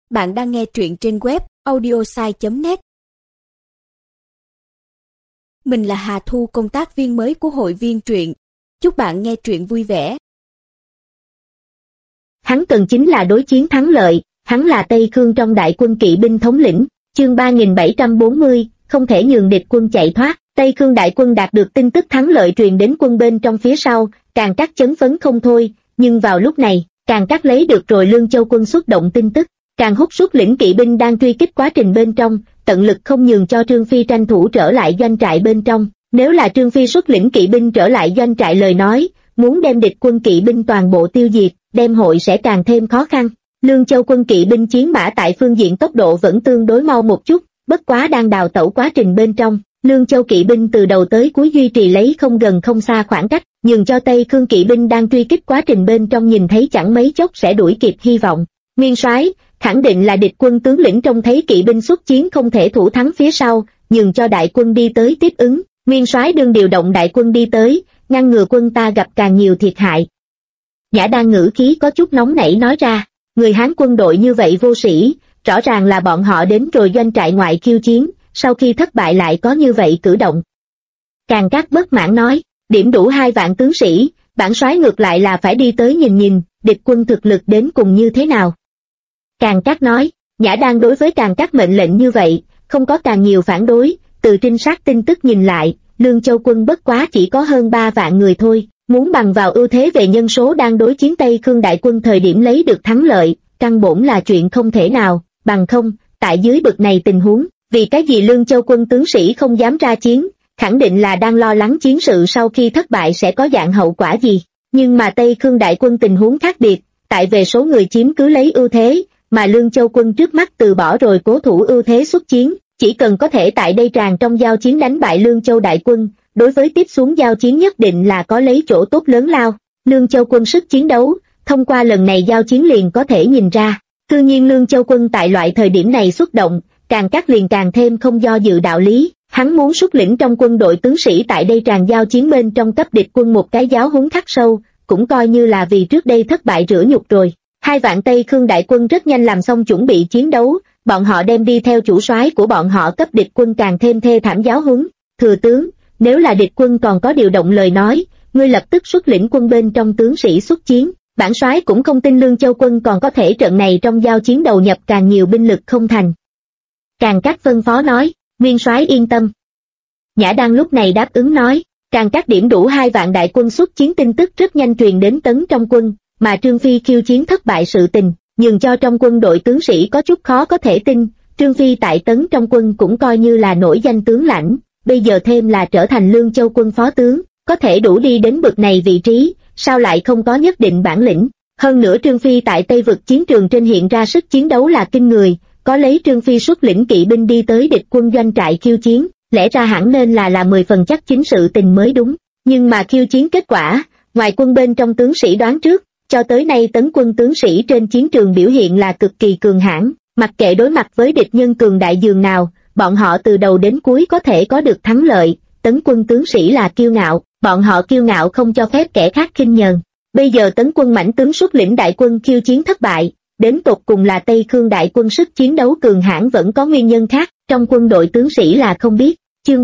Bạn đang nghe truyện trên web audiosai.net. Mình là Hà Thu, công tác viên mới của hội viên truyện. Chúc bạn nghe truyện vui vẻ. Hắn cần chính là đối chiến thắng lợi, hắn là Tây Khương trong đại quân kỵ binh thống lĩnh. Chương 3740, không thể nhường địch quân chạy thoát. Tây Khương đại quân đạt được tin tức thắng lợi truyền đến quân bên trong phía sau, Càn Cát chấn phấn không thôi, nhưng vào lúc này, Càn Cát lấy được rồi Lương Châu quân xuất động tin tức. Càn Húc xuất lĩnh kỵ binh đang truy kích quá trình bên trong, tận lực không nhường cho Trương Phi tranh thủ trở lại doanh trại bên trong. Nếu là Trương Phi xuất lĩnh kỵ binh trở lại doanh trại lời nói, muốn đem địch quân kỵ binh toàn bộ tiêu diệt, đem hội sẽ càng thêm khó khăn. Lương Châu quân kỵ binh chiến mã tại phương diện tốc độ vẫn tương đối mau một chút, bất quá đang đào tẩu quá trình bên trong, Lương Châu kỵ binh từ đầu tới cuối duy trì lấy không gần không xa khoảng cách, nhường cho Tây Khương kỵ binh đang truy kích quá trình bên trong nhìn thấy chẳng mấy chốc sẽ đuổi kịp hy vọng. Nguyên soái, khẳng định là địch quân tướng lĩnh trông thấy kỵ binh xuất chiến không thể thủ thắng phía sau, nhường cho đại quân đi tới tiếp ứng. Nguyên soái đương điều động đại quân đi tới, ngăn ngừa quân ta gặp càng nhiều thiệt hại. Nhã Đan ngữ khí có chút nóng nảy nói ra, người Hán quân đội như vậy vô sĩ, rõ ràng là bọn họ đến rồi doanh trại ngoại khiêu chiến, sau khi thất bại lại có như vậy cử động. Càn Cát bất mãn nói, điểm đủ 2 vạn tướng sĩ, bản soái ngược lại là phải đi tới nhìn nhìn, địch quân thực lực đến cùng như thế nào. Càn Cát nói, Nhã Đan đối với Càn Cát mệnh lệnh như vậy, không có càng nhiều phản đối, từ trinh sát tin tức nhìn lại, Lương Châu quân bất quá chỉ có hơn 3 vạn người thôi, muốn bằng vào ưu thế về nhân số đang đối chiến Tây Khương đại quân thời điểm lấy được thắng lợi, căn bổn là chuyện không thể nào, bằng không, tại dưới bực này tình huống, vì cái gì Lương Châu quân tướng sĩ không dám ra chiến, khẳng định là đang lo lắng chiến sự sau khi thất bại sẽ có dạng hậu quả gì. Nhưng mà Tây Khương đại quân tình huống khác biệt, tại về số người chiếm cứ lấy ưu thế, mà Lương Châu quân trước mắt từ bỏ rồi cố thủ ưu thế xuất chiến, chỉ cần có thể tại đây tràn trong giao chiến đánh bại Lương Châu đại quân, đối với tiếp xuống giao chiến nhất định là có lấy chỗ tốt lớn lao. Lương Châu quân sức chiến đấu, thông qua lần này giao chiến liền có thể nhìn ra. Cư nhiên Lương Châu quân tại loại thời điểm này xuất động, Càn Cát liền càng thêm không do dự đạo lý, hắn muốn xuất lĩnh trong quân đội tướng sĩ tại đây tràn giao chiến bên trong cấp địch quân một cái giáo huấn khắc sâu, cũng coi như là vì trước đây thất bại rửa nhục rồi. 2 vạn Tây Khương đại quân rất nhanh làm xong chuẩn bị chiến đấu, bọn họ đem đi theo chủ soái của bọn họ cấp địch quân càng thêm thê thảm giáo huấn. Thừa tướng, nếu là địch quân còn có điều động lời nói, ngươi lập tức xuất lĩnh quân bên trong tướng sĩ xuất chiến, bản soái cũng không tin Lương Châu quân còn có thể trận này trong giao chiến đầu nhập càng nhiều binh lực không thành. Càn Cát phân phó nói, Nguyên soái yên tâm. Nhã Đan lúc này đáp ứng nói, Càn Cát điểm đủ 2 vạn đại quân xuất chiến tin tức rất nhanh truyền đến Tấn trong quân, mà Trương Phi khiêu chiến thất bại sự tình, nhường cho trong quân đội tướng sĩ có chút khó có thể tin, Trương Phi tại Tấn trong quân cũng coi như là nổi danh tướng lãnh, bây giờ thêm là trở thành Lương Châu quân phó tướng, có thể đủ đi đến bực này vị trí, sao lại không có nhất định bản lĩnh. Hơn nữa Trương Phi tại Tây vực chiến trường trên hiện ra sức chiến đấu là kinh người, có lấy Trương Phi xuất lĩnh kỵ binh đi tới địch quân doanh trại khiêu chiến, lẽ ra hẳn nên là 10 phần chắc chính sự tình mới đúng, nhưng mà khiêu chiến kết quả, ngoài quân bên trong tướng sĩ đoán trước, cho tới nay Tấn quân tướng sĩ trên chiến trường biểu hiện là cực kỳ cường hãn, mặc kệ đối mặt với địch nhân cường đại dường nào, bọn họ từ đầu đến cuối có thể có được thắng lợi. Tấn quân tướng sĩ là kiêu ngạo, bọn họ kiêu ngạo không cho phép kẻ khác khinh nhờn. Bây giờ Tấn quân mãnh tướng xuất lĩnh đại quân khiêu chiến thất bại, đến tột cùng là Tây Khương đại quân sức chiến đấu cường hãn vẫn có nguyên nhân khác, trong quân đội tướng sĩ là không biết. Chương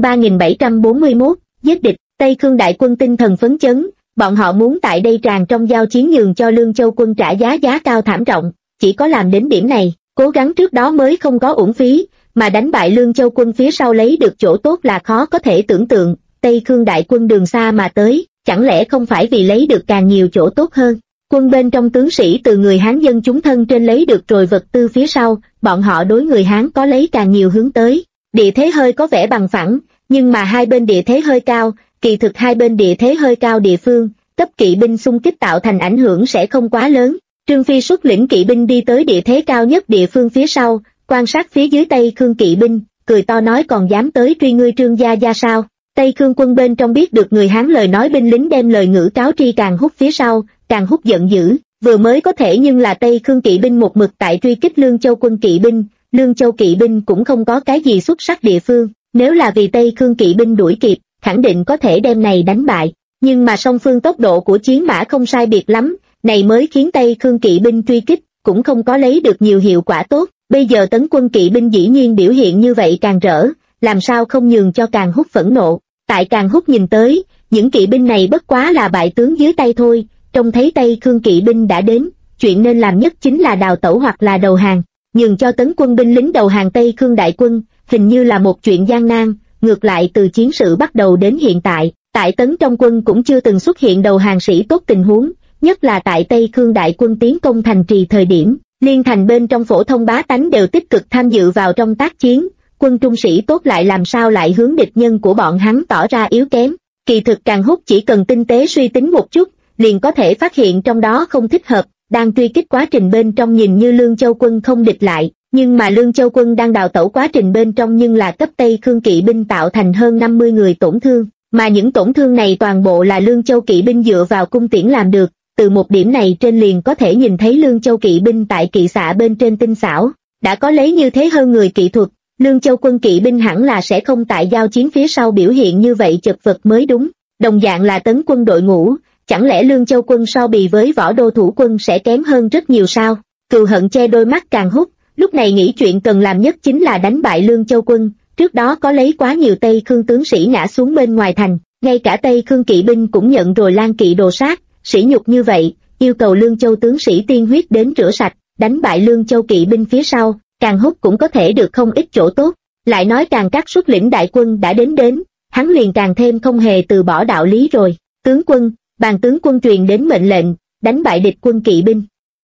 3741, giết địch. Tây Khương đại quân tinh thần phấn chấn, bọn họ muốn tại đây tràn trong giao chiến nhường cho Lương Châu quân trả giá cao thảm trọng, chỉ có làm đến điểm này, cố gắng trước đó mới không có uổng phí, mà đánh bại Lương Châu quân phía sau lấy được chỗ tốt là khó có thể tưởng tượng. Tây Khương đại quân đường xa mà tới, chẳng lẽ không phải vì lấy được càng nhiều chỗ tốt hơn. Quân bên trong tướng sĩ từ người Hán dân chúng thân trên lấy được rồi vật tư phía sau, bọn họ đối người Hán có lấy càng nhiều hướng tới. Địa thế hơi có vẻ bằng phẳng, nhưng mà hai bên địa thế hơi cao, kỳ thực hai bên địa thế hơi cao địa phương, cấp kỵ binh xung kích tạo thành ảnh hưởng sẽ không quá lớn. Trương Phi xuất lĩnh kỵ binh đi tới địa thế cao nhất địa phương phía sau, quan sát phía dưới Tây Khương kỵ binh, cười to nói còn dám tới truy ngươi Trương gia sao. Tây Khương quân bên trong biết được người Hán lời nói binh lính đem lời ngữ cáo tri Càn Húc phía sau, Càn Húc giận dữ, vừa mới có thể nhưng là Tây Khương kỵ binh một mực tại truy kích Lương Châu quân kỵ binh, Lương Châu kỵ binh cũng không có cái gì xuất sắc địa phương, nếu là vì Tây Khương kỵ binh đuổi kịp, khẳng định có thể đem này đánh bại, nhưng mà song phương tốc độ của chiến mã không sai biệt lắm, này mới khiến Tây Khương kỵ binh truy kích, cũng không có lấy được nhiều hiệu quả tốt. bây giờ Tấn quân kỵ binh dĩ nhiên biểu hiện như vậy càng rỡ, làm sao không nhường cho Càn Húc phẫn nộ. Tại Càn Húc nhìn tới, những kỵ binh này bất quá là bại tướng dưới tay thôi, trông thấy Tây Khương kỵ binh đã đến, chuyện nên làm nhất chính là đào tẩu hoặc là đầu hàng, nhường cho Tấn quân binh lính đầu hàng Tây Khương đại quân, hình như là một chuyện gian nan. Ngược lại từ chiến sự bắt đầu đến hiện tại, tại Tấn trong quân cũng chưa từng xuất hiện đầu hàng sĩ tốt tình huống, nhất là tại Tây Khương đại quân tiến công thành trì thời điểm, liên thành bên trong phổ thông bá tánh đều tích cực tham dự vào trong tác chiến, quân trung sĩ tốt lại làm sao lại hướng địch nhân của bọn hắn tỏ ra yếu kém. Kỳ thực Càn Húc chỉ cần tinh tế suy tính một chút, liền có thể phát hiện trong đó không thích hợp. Đang truy kích quá trình bên trong nhìn như Lương Châu quân không địch lại, nhưng mà Lương Châu quân đang đào tẩu quá trình bên trong nhưng là cấp Tây Khương kỵ binh tạo thành hơn 50 người tổn thương, mà những tổn thương này toàn bộ là Lương Châu kỵ binh dựa vào cung tiễn làm được. Từ một điểm này trên liền có thể nhìn thấy Lương Châu kỵ binh tại kỵ xạ bên trên tinh xảo, đã có lấy như thế hơn người kỹ thuật, Lương Châu quân kỵ binh hẳn là sẽ không tại giao chiến phía sau biểu hiện như vậy chật vật mới đúng. Đồng dạng là Tấn quân đội ngũ, chẳng lẽ Lương Châu quân so bì với Võ Đô thủ quân sẽ kém hơn rất nhiều sao? Cừu hận che đôi mắt Càn Húc, lúc này nghĩ chuyện cần làm nhất chính là đánh bại Lương Châu quân, trước đó có lấy quá nhiều Tây Khương tướng sĩ ngã xuống bên ngoài thành, ngay cả Tây Khương kỵ binh cũng nhận rồi Lan kỵ đồ sát, sỉ nhục như vậy, yêu cầu Lương Châu tướng sĩ tiên huyết đến rửa sạch, đánh bại Lương Châu kỵ binh phía sau, Càn Húc cũng có thể được không ít chỗ tốt. Lại nói Càn Cát xuất lĩnh đại quân đã đến, hắn liền càng thêm không hề từ bỏ đạo lý rồi. Tướng quân, bàn tướng quân truyền đến mệnh lệnh, đánh bại địch quân kỵ binh.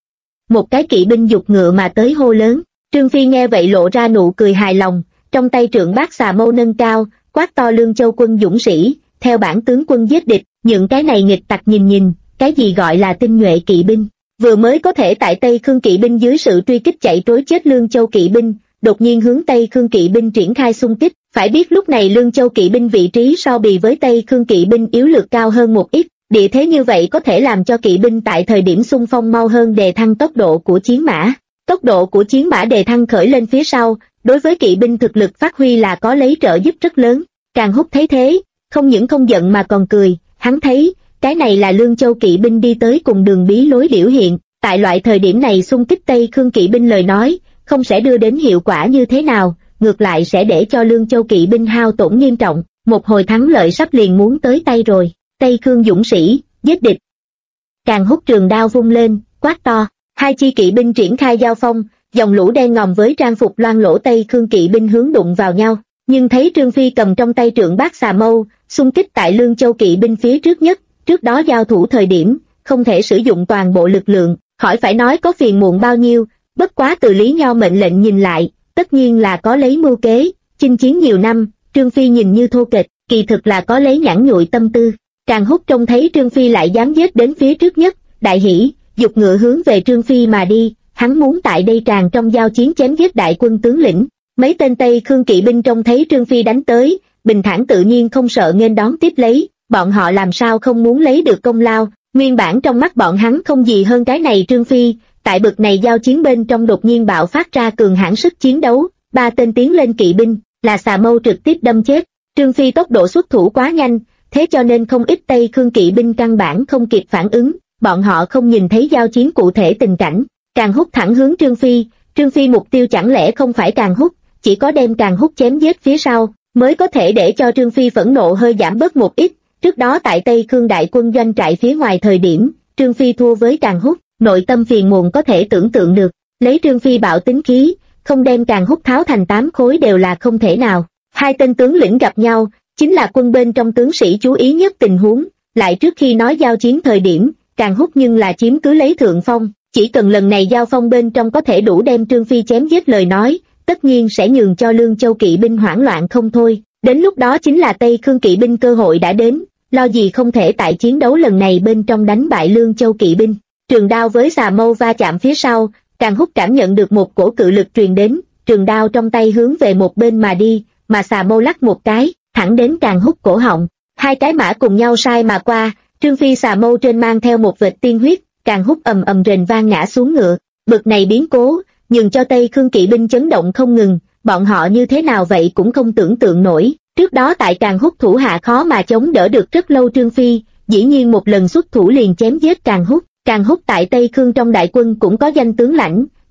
Một cái kỵ binh giục ngựa mà tới hô lớn. Trương Phi nghe vậy lộ ra nụ cười hài lòng, trong tay trượng bát xà mâu nâng cao, quát to Lương Châu quân dũng sĩ, theo bản tướng quân giết địch. Những cái này nghịch tặc nhìn, cái gì gọi là tinh nhuệ kỵ binh, vừa mới có thể tại Tây Khương kỵ binh dưới sự truy kích chạy trối chết Lương Châu kỵ binh, đột nhiên hướng Tây Khương kỵ binh triển khai xung kích. Phải biết lúc này Lương Châu kỵ binh vị trí so bì với Tây Khương kỵ binh yếu lược cao hơn một ít, địa thế như vậy có thể làm cho kỵ binh tại thời điểm xung phong mau hơn đề thăng tốc độ của chiến mã. Tốc độ của chiến mã đề thăng khởi lên phía sau, đối với kỵ binh thực lực phát huy là có lấy trợ giúp rất lớn. Càn Húc thấy thế, không những không giận mà còn cười, hắn thấy, cái này là Lương Châu kỵ binh đi tới cùng đường bí lối biểu hiện, tại loại thời điểm này xung kích Tây Khương kỵ binh lời nói, không sẽ đưa đến hiệu quả như thế nào, ngược lại sẽ để cho Lương Châu kỵ binh hao tổn nghiêm trọng, một hồi thắng lợi sắp liền muốn tới tay rồi. Tây Khương dũng sĩ, giết địch. Càn Húc trường đao vung lên, quát to, hai chi kỵ binh triển khai giao phong, dòng lũ đen ngòm với trang phục loang lỗ Tây Khương kỵ binh hướng đụng vào nhau, nhưng thấy Trương Phi cầm trong tay trượng bát xà mâu, xung kích tại Lương Châu kỵ binh phía trước nhất, trước đó giao thủ thời điểm, không thể sử dụng toàn bộ lực lượng, khỏi phải nói có phiền muộn bao nhiêu, bất quá từ Lý Nho mệnh lệnh nhìn lại, tất nhiên là có lấy mưu kế, chinh chiến nhiều năm, Trương Phi nhìn như thô kệch, kỳ thực là có lấy nhãn nhụi tâm tư. Càn Húc trông thấy Trương Phi lại dám giết đến phía trước nhất, đại hỉ, giục ngựa hướng về Trương Phi mà đi, hắn muốn tại đây tràn trong giao chiến chém giết đại quân tướng lĩnh. Mấy tên Tây Khương kỵ binh trông thấy Trương Phi đánh tới, bình thản tự nhiên không sợ nghênh đón tiếp lấy, bọn họ làm sao không muốn lấy được công lao, nguyên bản trong mắt bọn hắn không gì hơn cái này Trương Phi, tại bực này giao chiến bên trong đột nhiên bạo phát ra cường hãn sức chiến đấu, ba tên tiến lên kỵ binh, là xà mâu trực tiếp đâm chết. Trương Phi tốc độ xuất thủ quá nhanh, thế cho nên không ít Tây Khương kỵ binh căn bản không kịp phản ứng, bọn họ không nhìn thấy giao chiến cụ thể tình cảnh. Càn Húc thẳng hướng Trương Phi mục tiêu chẳng lẽ không phải Càn Húc, chỉ có đem Càn Húc chém giết phía sau, mới có thể để cho Trương Phi phẫn nộ hơi giảm bớt một ít. Trước đó tại Tây Khương đại quân doanh trại phía ngoài thời điểm, Trương Phi thua với Càn Húc, nội tâm phiền muộn có thể tưởng tượng được, lấy Trương Phi bạo tính khí, không đem Càn Húc tháo thành 8 khối đều là không thể nào. Hai tên tướng lĩnh gặp nhau, chính là quân bên trong tướng sĩ chú ý nhất tình huống, lại trước khi nói giao chiến thời điểm, Càn Húc nhưng là chiếm cứ lấy thượng phong, chỉ cần lần này giao phong bên trong có thể đủ đem Trương Phi chém giết lời nói, tất nhiên sẽ nhường cho Lương Châu kỵ binh hoảng loạn không thôi, đến lúc đó chính là Tây Khương kỵ binh cơ hội đã đến, lo gì không thể tại chiến đấu lần này bên trong đánh bại Lương Châu kỵ binh. Trường đao với xà mâu va chạm phía sau, Càn Húc cảm nhận được một cổ cự lực truyền đến, trường đao trong tay hướng về một bên mà đi, mà xà mâu lắc một cái, thẳng đến Càn Húc cổ họng. Hai cái mã cùng nhau sai mà qua, Trương Phi xà mâu trên mang theo một vệt tiên huyết, Càn Húc ầm ầm rền vang ngã xuống ngựa. Bực này biến cố, nhường cho Tây Khương kỵ binh chấn động không ngừng, bọn họ như thế nào vậy cũng không tưởng tượng nổi. Trước đó tại Càn Húc thủ hạ khó mà chống đỡ được rất lâu Trương Phi, dĩ nhiên một lần xuất thủ liền chém giết Càn Húc. Càn Húc tại Tây Khương trong đại quân cũng có danh tướng lãnh,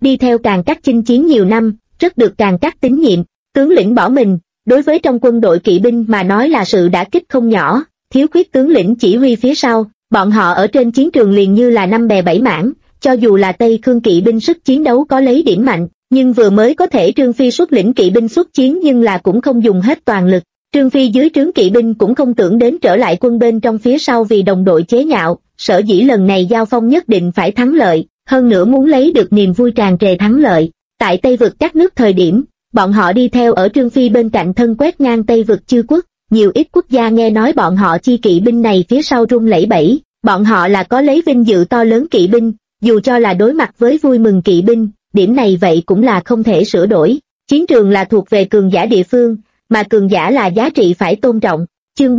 đi theo Càn Cát chinh chiến nhiều năm, rất được Càn Cát tín nhiệm. Tướng lĩnh bỏ mình, đối với trong quân đội kỵ binh mà nói là sự đả kích không nhỏ, thiếu khuyết tướng lĩnh chỉ huy phía sau, bọn họ ở trên chiến trường liền như là năm bè bảy mảng, cho dù là Tây Khương kỵ binh sức chiến đấu có lấy điểm mạnh, nhưng vừa mới có thể Trương Phi xuất lĩnh kỵ binh xuất chiến nhưng là cũng không dùng hết toàn lực. Trương Phi dưới trướng kỵ binh cũng không tưởng đến trở lại quân bên trong phía sau vì đồng đội chế nhạo, sở dĩ lần này giao phong nhất định phải thắng lợi, hơn nữa muốn lấy được niềm vui tràn trề thắng lợi. Tại Tây vực các nước thời điểm, bọn họ đi theo ở Trương Phi bên cạnh thân quét ngang Tây vực chư quốc, nhiều ít quốc gia nghe nói bọn họ chi kỵ binh này phía sau rung lẩy bẩy, bọn họ là có lấy vinh dự to lớn kỵ binh, dù cho là đối mặt với vui mừng kỵ binh, điểm này vậy cũng là không thể sửa đổi. Chiến trường là thuộc về cường giả địa phương, mà cường giả là giá trị phải tôn trọng. Chương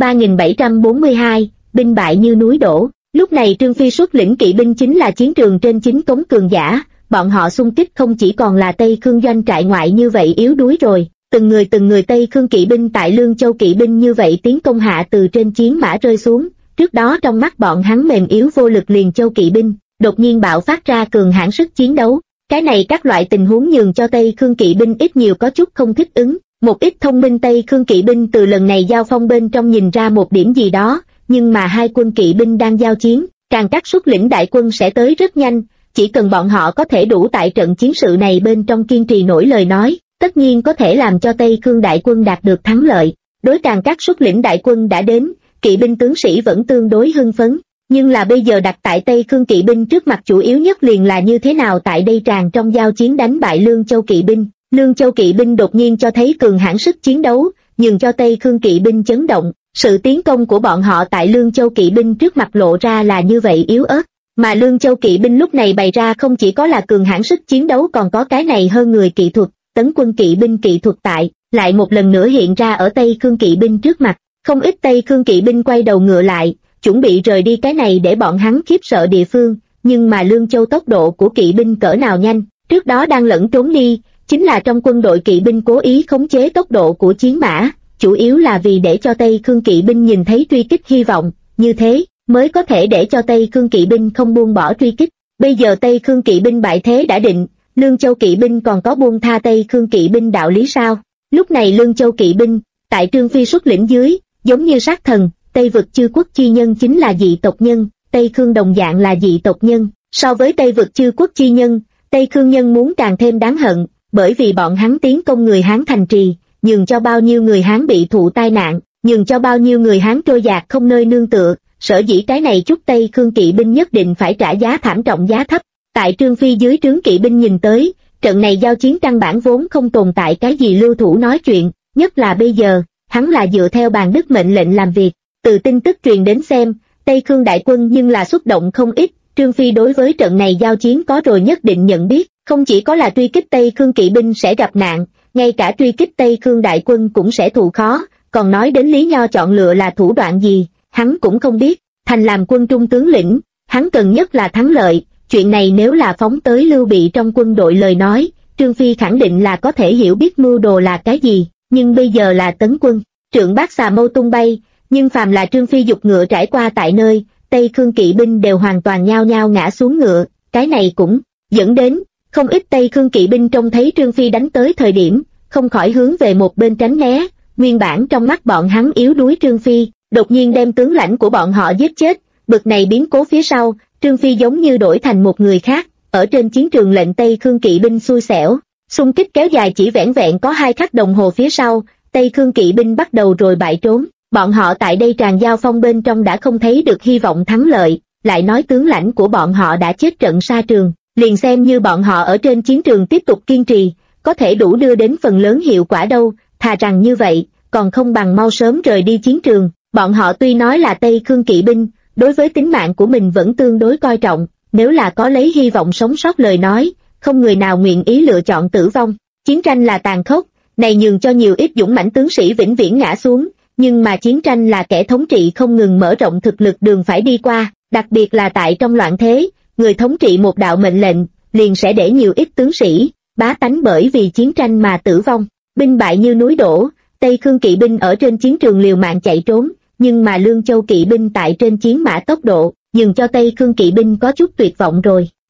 3742, binh bại như núi đổ. Lúc này Trương Phi xuất lĩnh kỵ binh chính là chiến trường trên chính cống cường giả, bọn họ xung kích không chỉ còn là Tây Khương doanh trại ngoại như vậy yếu đuối rồi, từng người Tây Khương kỵ binh tại Lương Châu kỵ binh như vậy tiến công hạ từ trên chiến mã rơi xuống, trước đó trong mắt bọn hắn mềm yếu vô lực liền Châu kỵ binh, đột nhiên bạo phát ra cường hãn sức chiến đấu. Cái này các loại tình huống nhường cho Tây Khương kỵ binh ít nhiều có chút không thích ứng, một ít thông minh Tây Khương kỵ binh từ lần này giao phong bên trong nhìn ra một điểm gì đó, nhưng mà hai quân kỵ binh đang giao chiến, Càn Cát xuất lĩnh đại quân sẽ tới rất nhanh, chỉ cần bọn họ có thể đủ tại trận chiến sự này bên trong kiên trì nổi lời nói, tất nhiên có thể làm cho Tây Khương đại quân đạt được thắng lợi. Đối Càn Cát xuất lĩnh đại quân đã đến, kỵ binh tướng sĩ vẫn tương đối hưng phấn, nhưng là bây giờ đặt tại Tây Khương kỵ binh trước mặt chủ yếu nhất liền là như thế nào tại đây tràn trong giao chiến đánh bại Lương Châu kỵ binh. Lương Châu kỵ binh đột nhiên cho thấy cường hãn sức chiến đấu, nhường cho Tây Khương kỵ binh chấn động, sự tiến công của bọn họ tại Lương Châu kỵ binh trước mặt lộ ra là như vậy yếu ớt, mà Lương Châu kỵ binh lúc này bày ra không chỉ có là cường hãn sức chiến đấu còn có cái này hơn người kỹ thuật, tấn quân kỵ binh kỹ thuật tại, lại một lần nữa hiện ra ở Tây Khương kỵ binh trước mặt, không ít Tây Khương kỵ binh quay đầu ngựa lại, chuẩn bị rời đi cái này để bọn hắn khiếp sợ địa phương, nhưng mà Lương Châu tốc độ của kỵ binh cỡ nào nhanh, trước đó đang lẫn trốn đi, chính là trong quân đội kỵ binh cố ý khống chế tốc độ của chiến mã, chủ yếu là vì để cho Tây Khương kỵ binh nhìn thấy truy kích hy vọng, như thế mới có thể để cho Tây Khương kỵ binh không buông bỏ truy kích. Bây giờ Tây Khương kỵ binh bại thế đã định, Lương Châu kỵ binh còn có buông tha Tây Khương kỵ binh đạo lý sao? Lúc này Lương Châu kỵ binh, tại Trương Phi xuất lĩnh dưới, giống như sát thần, Tây vực chư quốc chi nhân chính là dị tộc nhân, Tây Khương đồng dạng là dị tộc nhân, so với Tây vực chư quốc chi nhân, Tây Khương nhân muốn càng thêm đáng hận, bởi vì bọn hắn tiến công người Hán thành trì, nhường cho bao nhiêu người Hán bị thụ tai nạn, nhường cho bao nhiêu người Hán trôi dạt không nơi nương tựa, sở dĩ cái này chút Tây Khương kỵ binh nhất định phải trả giá thảm trọng giá thấp. Tại Trương Phi dưới trướng kỵ binh nhìn tới, trận này giao chiến căn bản vốn không tồn tại cái gì lưu thủ nói chuyện, nhất là bây giờ, hắn là dựa theo bàn đức mệnh lệnh làm việc, từ tin tức truyền đến xem, Tây Khương đại quân nhưng là xúc động không ít, Trương Phi đối với trận này giao chiến có rồi nhất định nhận biết, không chỉ có là truy kích Tây Khương kỵ binh sẽ gặp nạn, ngay cả truy kích Tây Khương đại quân cũng sẽ thụ khó, còn nói đến Lý Nho chọn lựa là thủ đoạn gì, hắn cũng không biết, thành làm quân trung tướng lĩnh, hắn cần nhất là thắng lợi, chuyện này nếu là phóng tới Lưu Bị trong quân đội lời nói, Trương Phi khẳng định là có thể hiểu biết mưu đồ là cái gì, nhưng bây giờ là tấn quân, trượng bát xà mâu tung bay, nhưng phàm là Trương Phi dục ngựa trải qua tại nơi, Tây Khương kỵ binh đều hoàn toàn nhao nhao ngã xuống ngựa, cái này cũng dẫn đến, không ít Tây Khương kỵ binh trông thấy Trương Phi đánh tới thời điểm, không khỏi hướng về một bên tránh né, nguyên bản trong mắt bọn hắn yếu đuối Trương Phi, đột nhiên đem tướng lãnh của bọn họ giết chết, bực này biến cố phía sau, Trương Phi giống như đổi thành một người khác, ở trên chiến trường lệnh Tây Khương kỵ binh xui xẻo, xung kích kéo dài chỉ vẻn vẹn có 2 khắc đồng hồ phía sau, Tây Khương kỵ binh bắt đầu rồi bại trốn, bọn họ tại đây tràn giao phong bên trong đã không thấy được hy vọng thắng lợi, lại nói tướng lãnh của bọn họ đã chết trận xa trường, liền xem như bọn họ ở trên chiến trường tiếp tục kiên trì, có thể đủ đưa đến phần lớn hiệu quả đâu, thà rằng như vậy, còn không bằng mau sớm rời đi chiến trường, bọn họ tuy nói là Tây Khương kỵ binh, đối với tính mạng của mình vẫn tương đối coi trọng, nếu là có lấy hy vọng sống sót lời nói, không người nào nguyện ý lựa chọn tử vong, chiến tranh là tàn khốc, này nhường cho nhiều ít dũng mãnh tướng sĩ vĩnh viễn ngã xuống, nhưng mà chiến tranh là kẻ thống trị không ngừng mở rộng thực lực đường phải đi qua, đặc biệt là tại trong loạn thế, người thống trị một đạo mệnh lệnh, liền sẽ để nhiều ít tướng sĩ, bá tánh bởi vì chiến tranh mà tử vong, binh bại như núi đổ, Tây Khương kỵ binh ở trên chiến trường liều mạng chạy trốn, nhưng mà Lương Châu kỵ binh tại trên chiến mã tốc độ, nhường cho Tây Khương kỵ binh có chút tuyệt vọng rồi,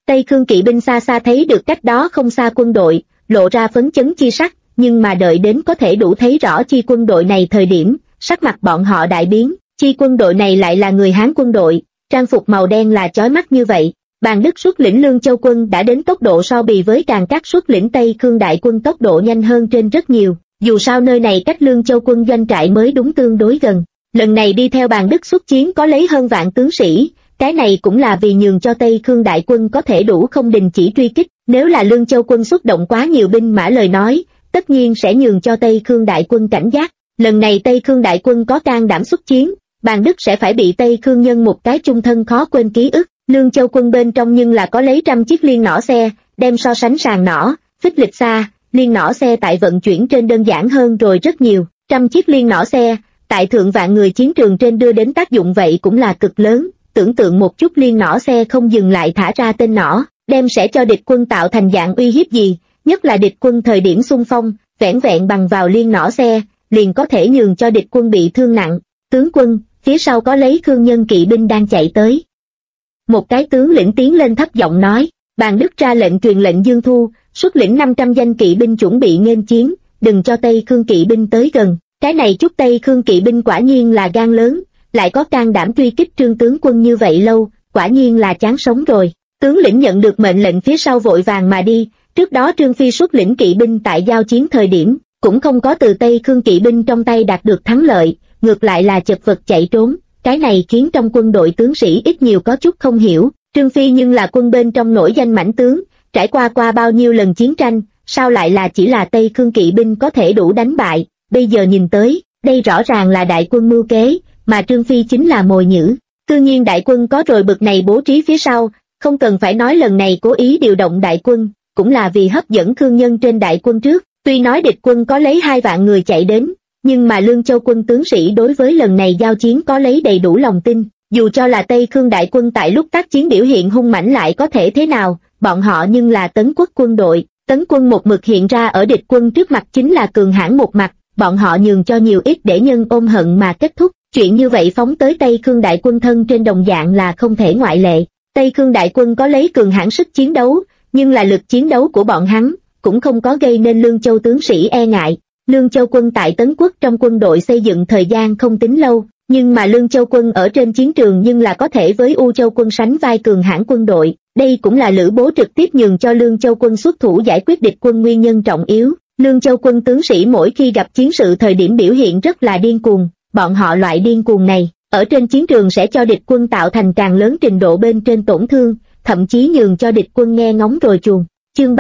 Tây Khương kỵ binh xa xa thấy được cách đó không xa quân đội, lộ ra phấn chấn chi sắc, nhưng mà đợi đến có thể đủ thấy rõ chi quân đội này thời điểm, sắc mặt bọn họ đại biến, chi quân đội này lại là người Hán quân đội, trang phục màu đen là chói mắt như vậy. Bàn Đức xuất lĩnh Lương Châu quân đã đến tốc độ so bì với Càn Cát xuất lĩnh Tây Khương đại quân tốc độ nhanh hơn trên rất nhiều, dù sao nơi này cách Lương Châu quân doanh trại mới đúng tương đối gần. Lần này đi theo Bàn Đức xuất chiến có lấy hơn vạn tướng sĩ, cái này cũng là vì nhường cho Tây Khương đại quân có thể đủ không đình chỉ truy kích, nếu là Lương Châu quân xuất động quá nhiều binh mã lời nói, tất nhiên sẽ nhường cho Tây Khương đại quân cảnh giác. Lần này Tây Khương đại quân có can đảm xuất chiến, Bàn Đức sẽ phải bị Tây Khương nhân một cái chung thân khó quên ký ức. Lương Châu quân bên trong nhưng là có lấy trăm chiếc liên nỏ xe, đem so sánh sàng nỏ, phích lịch xa, liên nỏ xe tại vận chuyển trên đơn giản hơn rồi rất nhiều. Trăm chiếc liên nỏ xe, tại thượng vạn người chiến trường trên đưa đến tác dụng vậy cũng là cực lớn. Tưởng tượng một chút liên nỏ xe không dừng lại thả ra tên nỏ, đem sẽ cho địch quân tạo thành dạng uy hiếp gì, nhất là địch quân thời điểm xung phong, vẻn vẹn bằng vào liên nỏ xe, liền có thể nhường cho địch quân bị thương nặng. Tướng quân, phía sau có lấy Khương nhân kỵ binh đang chạy tới. Một cái tướng lĩnh tiến lên thấp giọng nói, Bàn Đức ra lệnh truyền lệnh Dương Thu, xuất lĩnh 500 danh kỵ binh chuẩn bị nghênh chiến, đừng cho Tây Khương kỵ binh tới gần. Cái này chút Tây Khương kỵ binh quả nhiên là gan lớn, lại có can đảm truy kích Trương tướng quân như vậy lâu, quả nhiên là chán sống rồi. Tướng lĩnh nhận được mệnh lệnh phía sau vội vàng mà đi, trước đó Trương Phi xuất lĩnh kỵ binh tại giao chiến thời điểm, cũng không có từ Tây Khương kỵ binh trong tay đạt được thắng lợi, ngược lại là chật vật chạy trốn. Cái này khiến trong quân đội tướng sĩ ít nhiều có chút không hiểu, Trương Phi nhưng là quân bên trong nổi danh mãnh tướng, trải qua bao nhiêu lần chiến tranh, sao lại là chỉ là Tây Khương kỵ binh có thể đủ đánh bại, bây giờ nhìn tới, đây rõ ràng là đại quân mưu kế, mà Trương Phi chính là mồi nhử. Tự nhiên đại quân có rồi bực này bố trí phía sau, không cần phải nói lần này cố ý điều động đại quân, cũng là vì hấp dẫn Khương nhân trên đại quân trước, tuy nói địch quân có lấy 2 vạn người chạy đến, nhưng mà Lương Châu quân tướng sĩ đối với lần này giao chiến có lấy đầy đủ lòng tin, dù cho là Tây Khương đại quân tại lúc tác chiến biểu hiện hung mãnh lại có thể thế nào, bọn họ nhưng là Tấn quốc quân đội, Tấn quân một mực hiện ra ở địch quân trước mặt chính là cường hãn một mặt, bọn họ nhường cho nhiều ít để nhân ôm hận mà kết thúc, chuyện như vậy phóng tới Tây Khương đại quân thân trên đồng dạng là không thể ngoại lệ. Tây Khương đại quân có lấy cường hãn sức chiến đấu, nhưng là lực chiến đấu của bọn hắn cũng không có gây nên Lương Châu tướng sĩ e ngại. Lương Châu quân tại Tấn quốc trong quân đội xây dựng thời gian không tính lâu, nhưng mà Lương Châu quân ở trên chiến trường nhưng là có thể với U Châu quân sánh vai cường hãn quân đội, đây cũng là Lữ Bố trực tiếp nhường cho Lương Châu quân xuất thủ giải quyết địch quân nguyên nhân trọng yếu. Lương Châu quân tướng sĩ mỗi khi gặp chiến sự thời điểm biểu hiện rất là điên cuồng, bọn họ loại điên cuồng này, ở trên chiến trường sẽ cho địch quân tạo thành càng lớn trình độ bên trên tổn thương, thậm chí nhường cho địch quân nghe ngóng rồi chuồn. Chương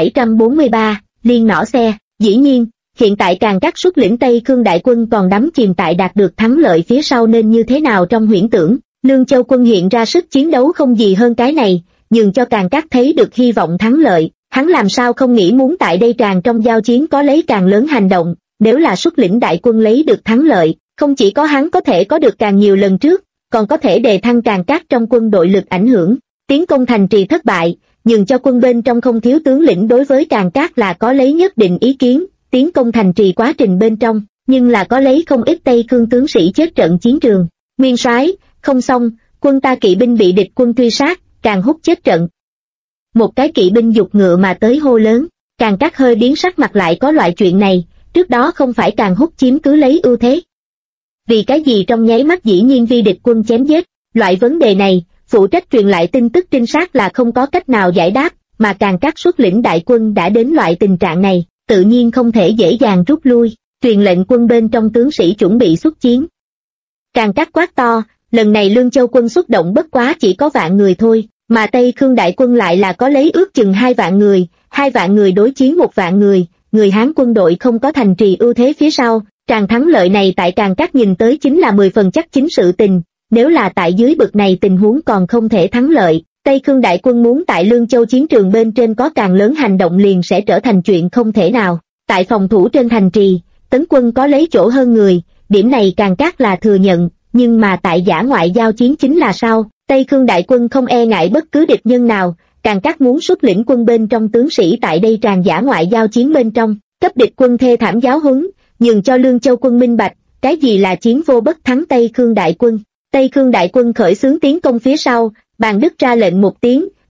3743, liên nỏ xe, dĩ nhiên, hiện tại Càn Cát xuất lĩnh Tây Khương đại quân còn đắm chìm tại đạt được thắng lợi phía sau nên như thế nào trong huyễn tưởng, Lương Châu quân hiện ra sức chiến đấu không gì hơn cái này, nhường cho Càn Cát thấy được hy vọng thắng lợi, hắn làm sao không nghĩ muốn tại đây tràn trong giao chiến có lấy càng lớn hành động, nếu là xuất lĩnh đại quân lấy được thắng lợi, không chỉ có hắn có thể có được càng nhiều lần trước, còn có thể đề thăng Càn Cát trong quân đội lực ảnh hưởng, tiến công thành trì thất bại, nhường cho quân bên trong không thiếu tướng lĩnh đối với Càn Cát là có lấy nhất định ý kiến. Tiến công thành trì quá trình bên trong, nhưng là có lấy không ít Tây Khương tướng sĩ chết trận chiến trường. Nguyên soái, không xong, quân ta kỵ binh bị địch quân truy sát, Càn Húc chết trận. Một cái kỵ binh giục ngựa mà tới hô lớn, Càn Cát hơi biến sắc mặt lại có loại chuyện này, trước đó không phải Càn Húc chiếm cứ lấy ưu thế. Vì cái gì trong nháy mắt dĩ nhiên vi địch quân chém giết, loại vấn đề này, phụ trách truyền lại tin tức trinh sát là không có cách nào giải đáp, mà Càn Cát xuất lĩnh đại quân đã đến loại tình trạng này. Tự nhiên không thể dễ dàng rút lui, truyền lệnh quân bên trong tướng sĩ chuẩn bị xuất chiến. Càn Cát quát to, lần này Lương Châu quân xuất động bất quá chỉ có vạn người thôi, mà Tây Khương đại quân lại là có lấy ước chừng 2 vạn người, 2 vạn người đối chiến 1 vạn người, người Hán quân đội không có thành trì ưu thế phía sau, tràn thắng lợi này tại Càn Cát nhìn tới chính là 10 phần chắc chính sự tình, nếu là tại dưới bực này tình huống còn không thể thắng lợi. Tây Khương đại quân muốn tại Lương Châu chiến trường bên trên có càng lớn hành động liền sẽ trở thành chuyện không thể nào. Tại phòng thủ trên thành trì, Tấn quân có lấy chỗ hơn người, điểm này Càn Cát là thừa nhận, nhưng mà tại dã ngoại giao chiến chính là sao? Tây Khương đại quân không e ngại bất cứ địch nhân nào, Càn Cát muốn xuất lĩnh quân bên trong tướng sĩ tại đây tràn dã ngoại giao chiến bên trong, cấp địch quân thê thảm giáo huấn, nhường cho Lương Châu quân minh bạch, cái gì là chiến vô bất thắng Tây Khương đại quân. Tây Khương đại quân khởi xướng tiến công phía sau, Bàn Đức ra lệnh một tiếng,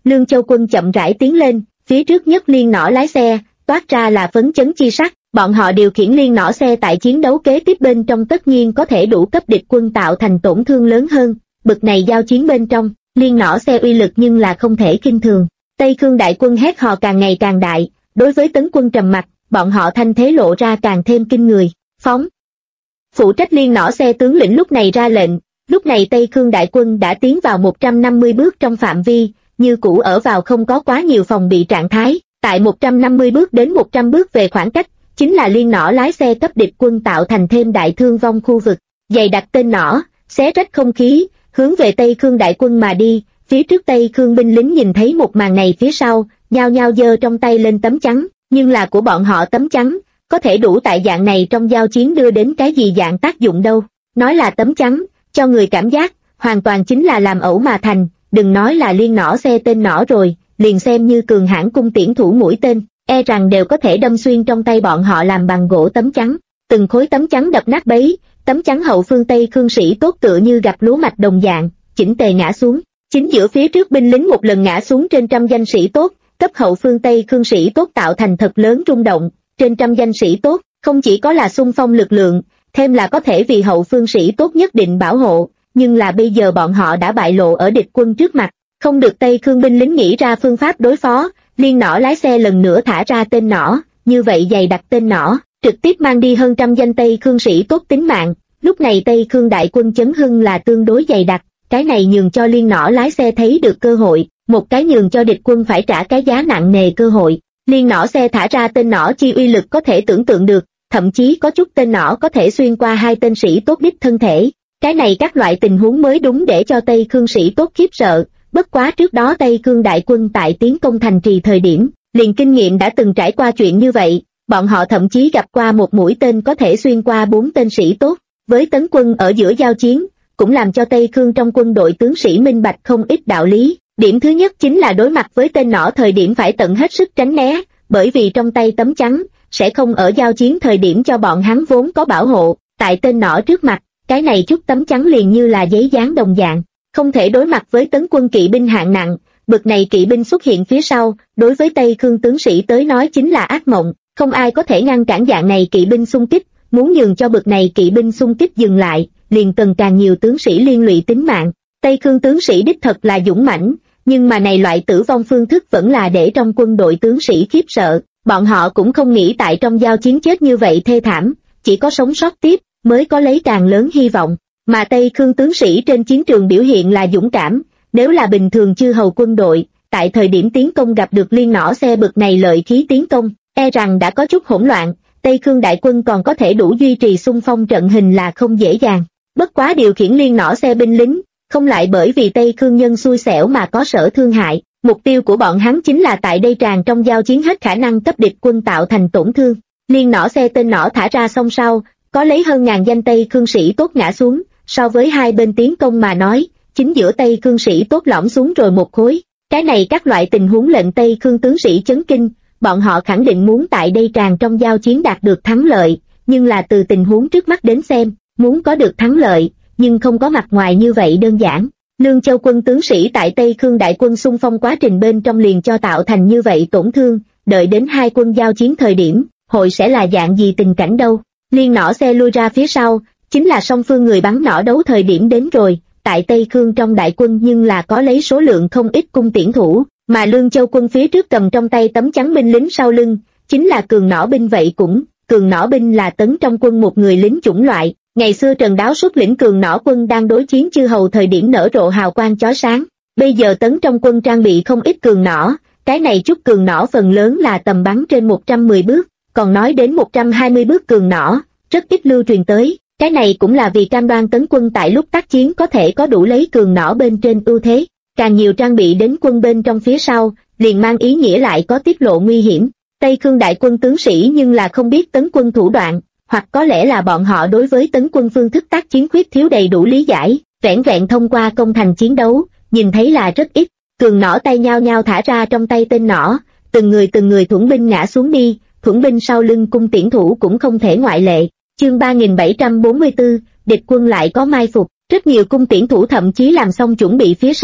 Lương Châu Quân chậm rãi tiến lên, phía trước nhất liên nỏ lái xe, toát ra là phấn chấn chi sắc. Bọn họ điều khiển liên nỏ xe tại chiến đấu kế tiếp bên trong tất nhiên có thể đủ cấp địch quân tạo thành tổn thương lớn hơn. Bực này giao chiến bên trong, liên nỏ xe uy lực nhưng là không thể khinh thường. Tây Khương đại quân hét hò càng ngày càng đại, đối với tấn quân trầm mặc, bọn họ thanh thế lộ ra càng thêm kinh người. Phóng! Phụ trách liên nỏ xe tướng lĩnh lúc này ra lệnh. Lúc này Tây Khương đại quân đã tiến vào 150 bước trong phạm vi, như cũ ở vào không có quá nhiều phòng bị trạng thái. Tại 150 bước đến 100 bước về khoảng cách, chính là liên nỏ lái xe cấp địch quân tạo thành thêm đại thương vong khu vực. Dày đặt tên nỏ, xé rách không khí, hướng về Tây Khương đại quân mà đi. Phía trước Tây Khương binh lính nhìn thấy một màn này phía sau, nhao nhao giơ trong tay lên tấm chắn, nhưng là của bọn họ tấm chắn, có thể đủ tại dạng này trong giao chiến đưa đến cái gì dạng tác dụng đâu. Nói là tấm chắn, cho người cảm giác, hoàn toàn chính là làm ẩu mà thành, đừng nói là liên nỏ xe tên nỏ rồi, liền xem như cường hãn cung tiễn thủ mũi tên, e rằng đều có thể đâm xuyên trong tay bọn họ làm bằng gỗ tấm chắn. Từng khối tấm chắn đập nát bấy, tấm chắn hậu phương Tây Khương sĩ tốt tựa như gặp lúa mạch đồng dạng, chỉnh tề ngã xuống. Chính giữa phía trước binh lính một lần ngã xuống trên trăm danh sĩ tốt, cấp hậu phương Tây Khương sĩ tốt tạo thành thật lớn rung động. Trên trăm danh sĩ tốt, không chỉ có là xung phong lực lượng, thêm là có thể vì hậu phương sĩ tốt nhất định bảo hộ, nhưng là bây giờ bọn họ đã bại lộ ở địch quân trước mặt, không được Tây Khương binh lính nghĩ ra phương pháp đối phó. Liên nỏ lái xe lần nữa thả ra tên nỏ, như vậy dày đặt tên nỏ, trực tiếp mang đi hơn trăm danh Tây Khương sĩ tốt tính mạng. Lúc này Tây Khương đại quân chấn hưng là tương đối dày đặc, cái này nhường cho liên nỏ lái xe thấy được cơ hội, một cái nhường cho địch quân phải trả cái giá nặng nề cơ hội. Liên nỏ xe thả ra tên nỏ chi uy lực có thể tưởng tượng được, thậm chí có chút tên nỏ có thể xuyên qua hai tên sĩ tốt đích thân thể. Cái này các loại tình huống mới đúng để cho Tây Khương sĩ tốt khiếp sợ. Bất quá trước đó Tây Khương đại quân tại tiến công thành trì thời điểm, liền kinh nghiệm đã từng trải qua chuyện như vậy, bọn họ thậm chí gặp qua một mũi tên có thể xuyên qua 4 tên sĩ tốt. Với tấn quân ở giữa giao chiến, cũng làm cho Tây Khương trong quân đội tướng sĩ minh bạch không ít đạo lý. Điểm thứ nhất chính là đối mặt với tên nỏ thời điểm phải tận hết sức tránh né, bởi vì trong tay tấm chắn, sẽ không ở giao chiến thời điểm cho bọn hắn vốn có bảo hộ, tại tên nỏ trước mặt, cái này chút tấm chắn liền như là giấy dán đồng dạng, không thể đối mặt với tấn quân kỵ binh hạng nặng. Bực này kỵ binh xuất hiện phía sau, đối với Tây Khương tướng sĩ tới nói chính là ác mộng, không ai có thể ngăn cản dạng này kỵ binh xung kích, muốn nhường cho bực này kỵ binh xung kích dừng lại, liền cần càng nhiều tướng sĩ liên lụy tính mạng. Tây Khương tướng sĩ đích thật là dũng mãnh, nhưng mà này loại tử vong phương thức vẫn là để trong quân đội tướng sĩ khiếp sợ, bọn họ cũng không nghĩ tại trong giao chiến chết như vậy thê thảm, chỉ có sống sót tiếp, mới có lấy càng lớn hy vọng. Mà Tây Khương tướng sĩ trên chiến trường biểu hiện là dũng cảm, nếu là bình thường chư hầu quân đội, tại thời điểm tiến công gặp được liên nỏ xe bực này lợi khí tiến công, e rằng đã có chút hỗn loạn, Tây Khương đại quân còn có thể đủ duy trì xung phong trận hình là không dễ dàng. Bất quá điều khiển liên nỏ xe binh lính, không lại bởi vì Tây Khương nhân xui xẻo mà có sở thương hại, mục tiêu của bọn hắn chính là tại đây tràn trong giao chiến hết khả năng cấp địch quân tạo thành tổn thương. Liên nỏ xe tên nỏ thả ra song sau, có lấy hơn ngàn danh Tây Khương sĩ tốt ngã xuống, so với hai bên tiến công mà nói, chính giữa Tây Khương sĩ tốt lõm xuống rồi một khối. Cái này các loại tình huống lệnh Tây Khương tướng sĩ chấn kinh, bọn họ khẳng định muốn tại đây tràn trong giao chiến đạt được thắng lợi, nhưng là từ tình huống trước mắt đến xem, muốn có được thắng lợi, nhưng không có mặt ngoài như vậy đơn giản. Lương Châu quân tướng sĩ tại Tây Khương đại quân xung phong quá trình bên trong liền cho tạo thành như vậy tổn thương, đợi đến hai quân giao chiến thời điểm, hội sẽ là dạng gì tình cảnh đâu. Liên nỏ xe lui ra phía sau, chính là song phương người bắn nỏ đấu thời điểm đến rồi, tại Tây Khương trong đại quân nhưng là có lấy số lượng không ít cung tiễn thủ, mà Lương Châu quân phía trước cầm trong tay tấm chắn binh lính sau lưng, chính là cường nỏ binh vậy cũng, cường nỏ binh là tấn trong quân một người lính chủng loại. Ngày xưa Trần Đáo xuất lĩnh cường nỏ quân đang đối chiến chư hầu thời điểm nở rộ hào quang chói sáng, bây giờ tấn trong quân trang bị không ít cường nỏ, cái này chút cường nỏ phần lớn là tầm bắn trên 110 bước, còn nói đến 120 bước cường nỏ, rất ít lưu truyền tới, cái này cũng là vì cam đoan tấn quân tại lúc tác chiến có thể có đủ lấy cường nỏ bên trên ưu thế, càng nhiều trang bị đến quân bên trong phía sau, liền mang ý nghĩa lại có tiết lộ nguy hiểm. Tây Khương đại quân tướng sĩ nhưng là không biết tấn quân thủ đoạn, hoặc có lẽ là bọn họ đối với tấn quân phương thức tác chiến khuyết thiếu đầy đủ lý giải, vẻn vẹn thông qua công thành chiến đấu, nhìn thấy là rất ít, cường nỏ tay nhao nhao thả ra trong tay tên nỏ, từng người thuẫn binh ngã xuống đi, thuẫn binh sau lưng cung tiễn thủ cũng không thể ngoại lệ. Chương 3744, địch quân lại có mai phục, rất nhiều cung tiễn thủ thậm chí làm xong chuẩn bị phía sau,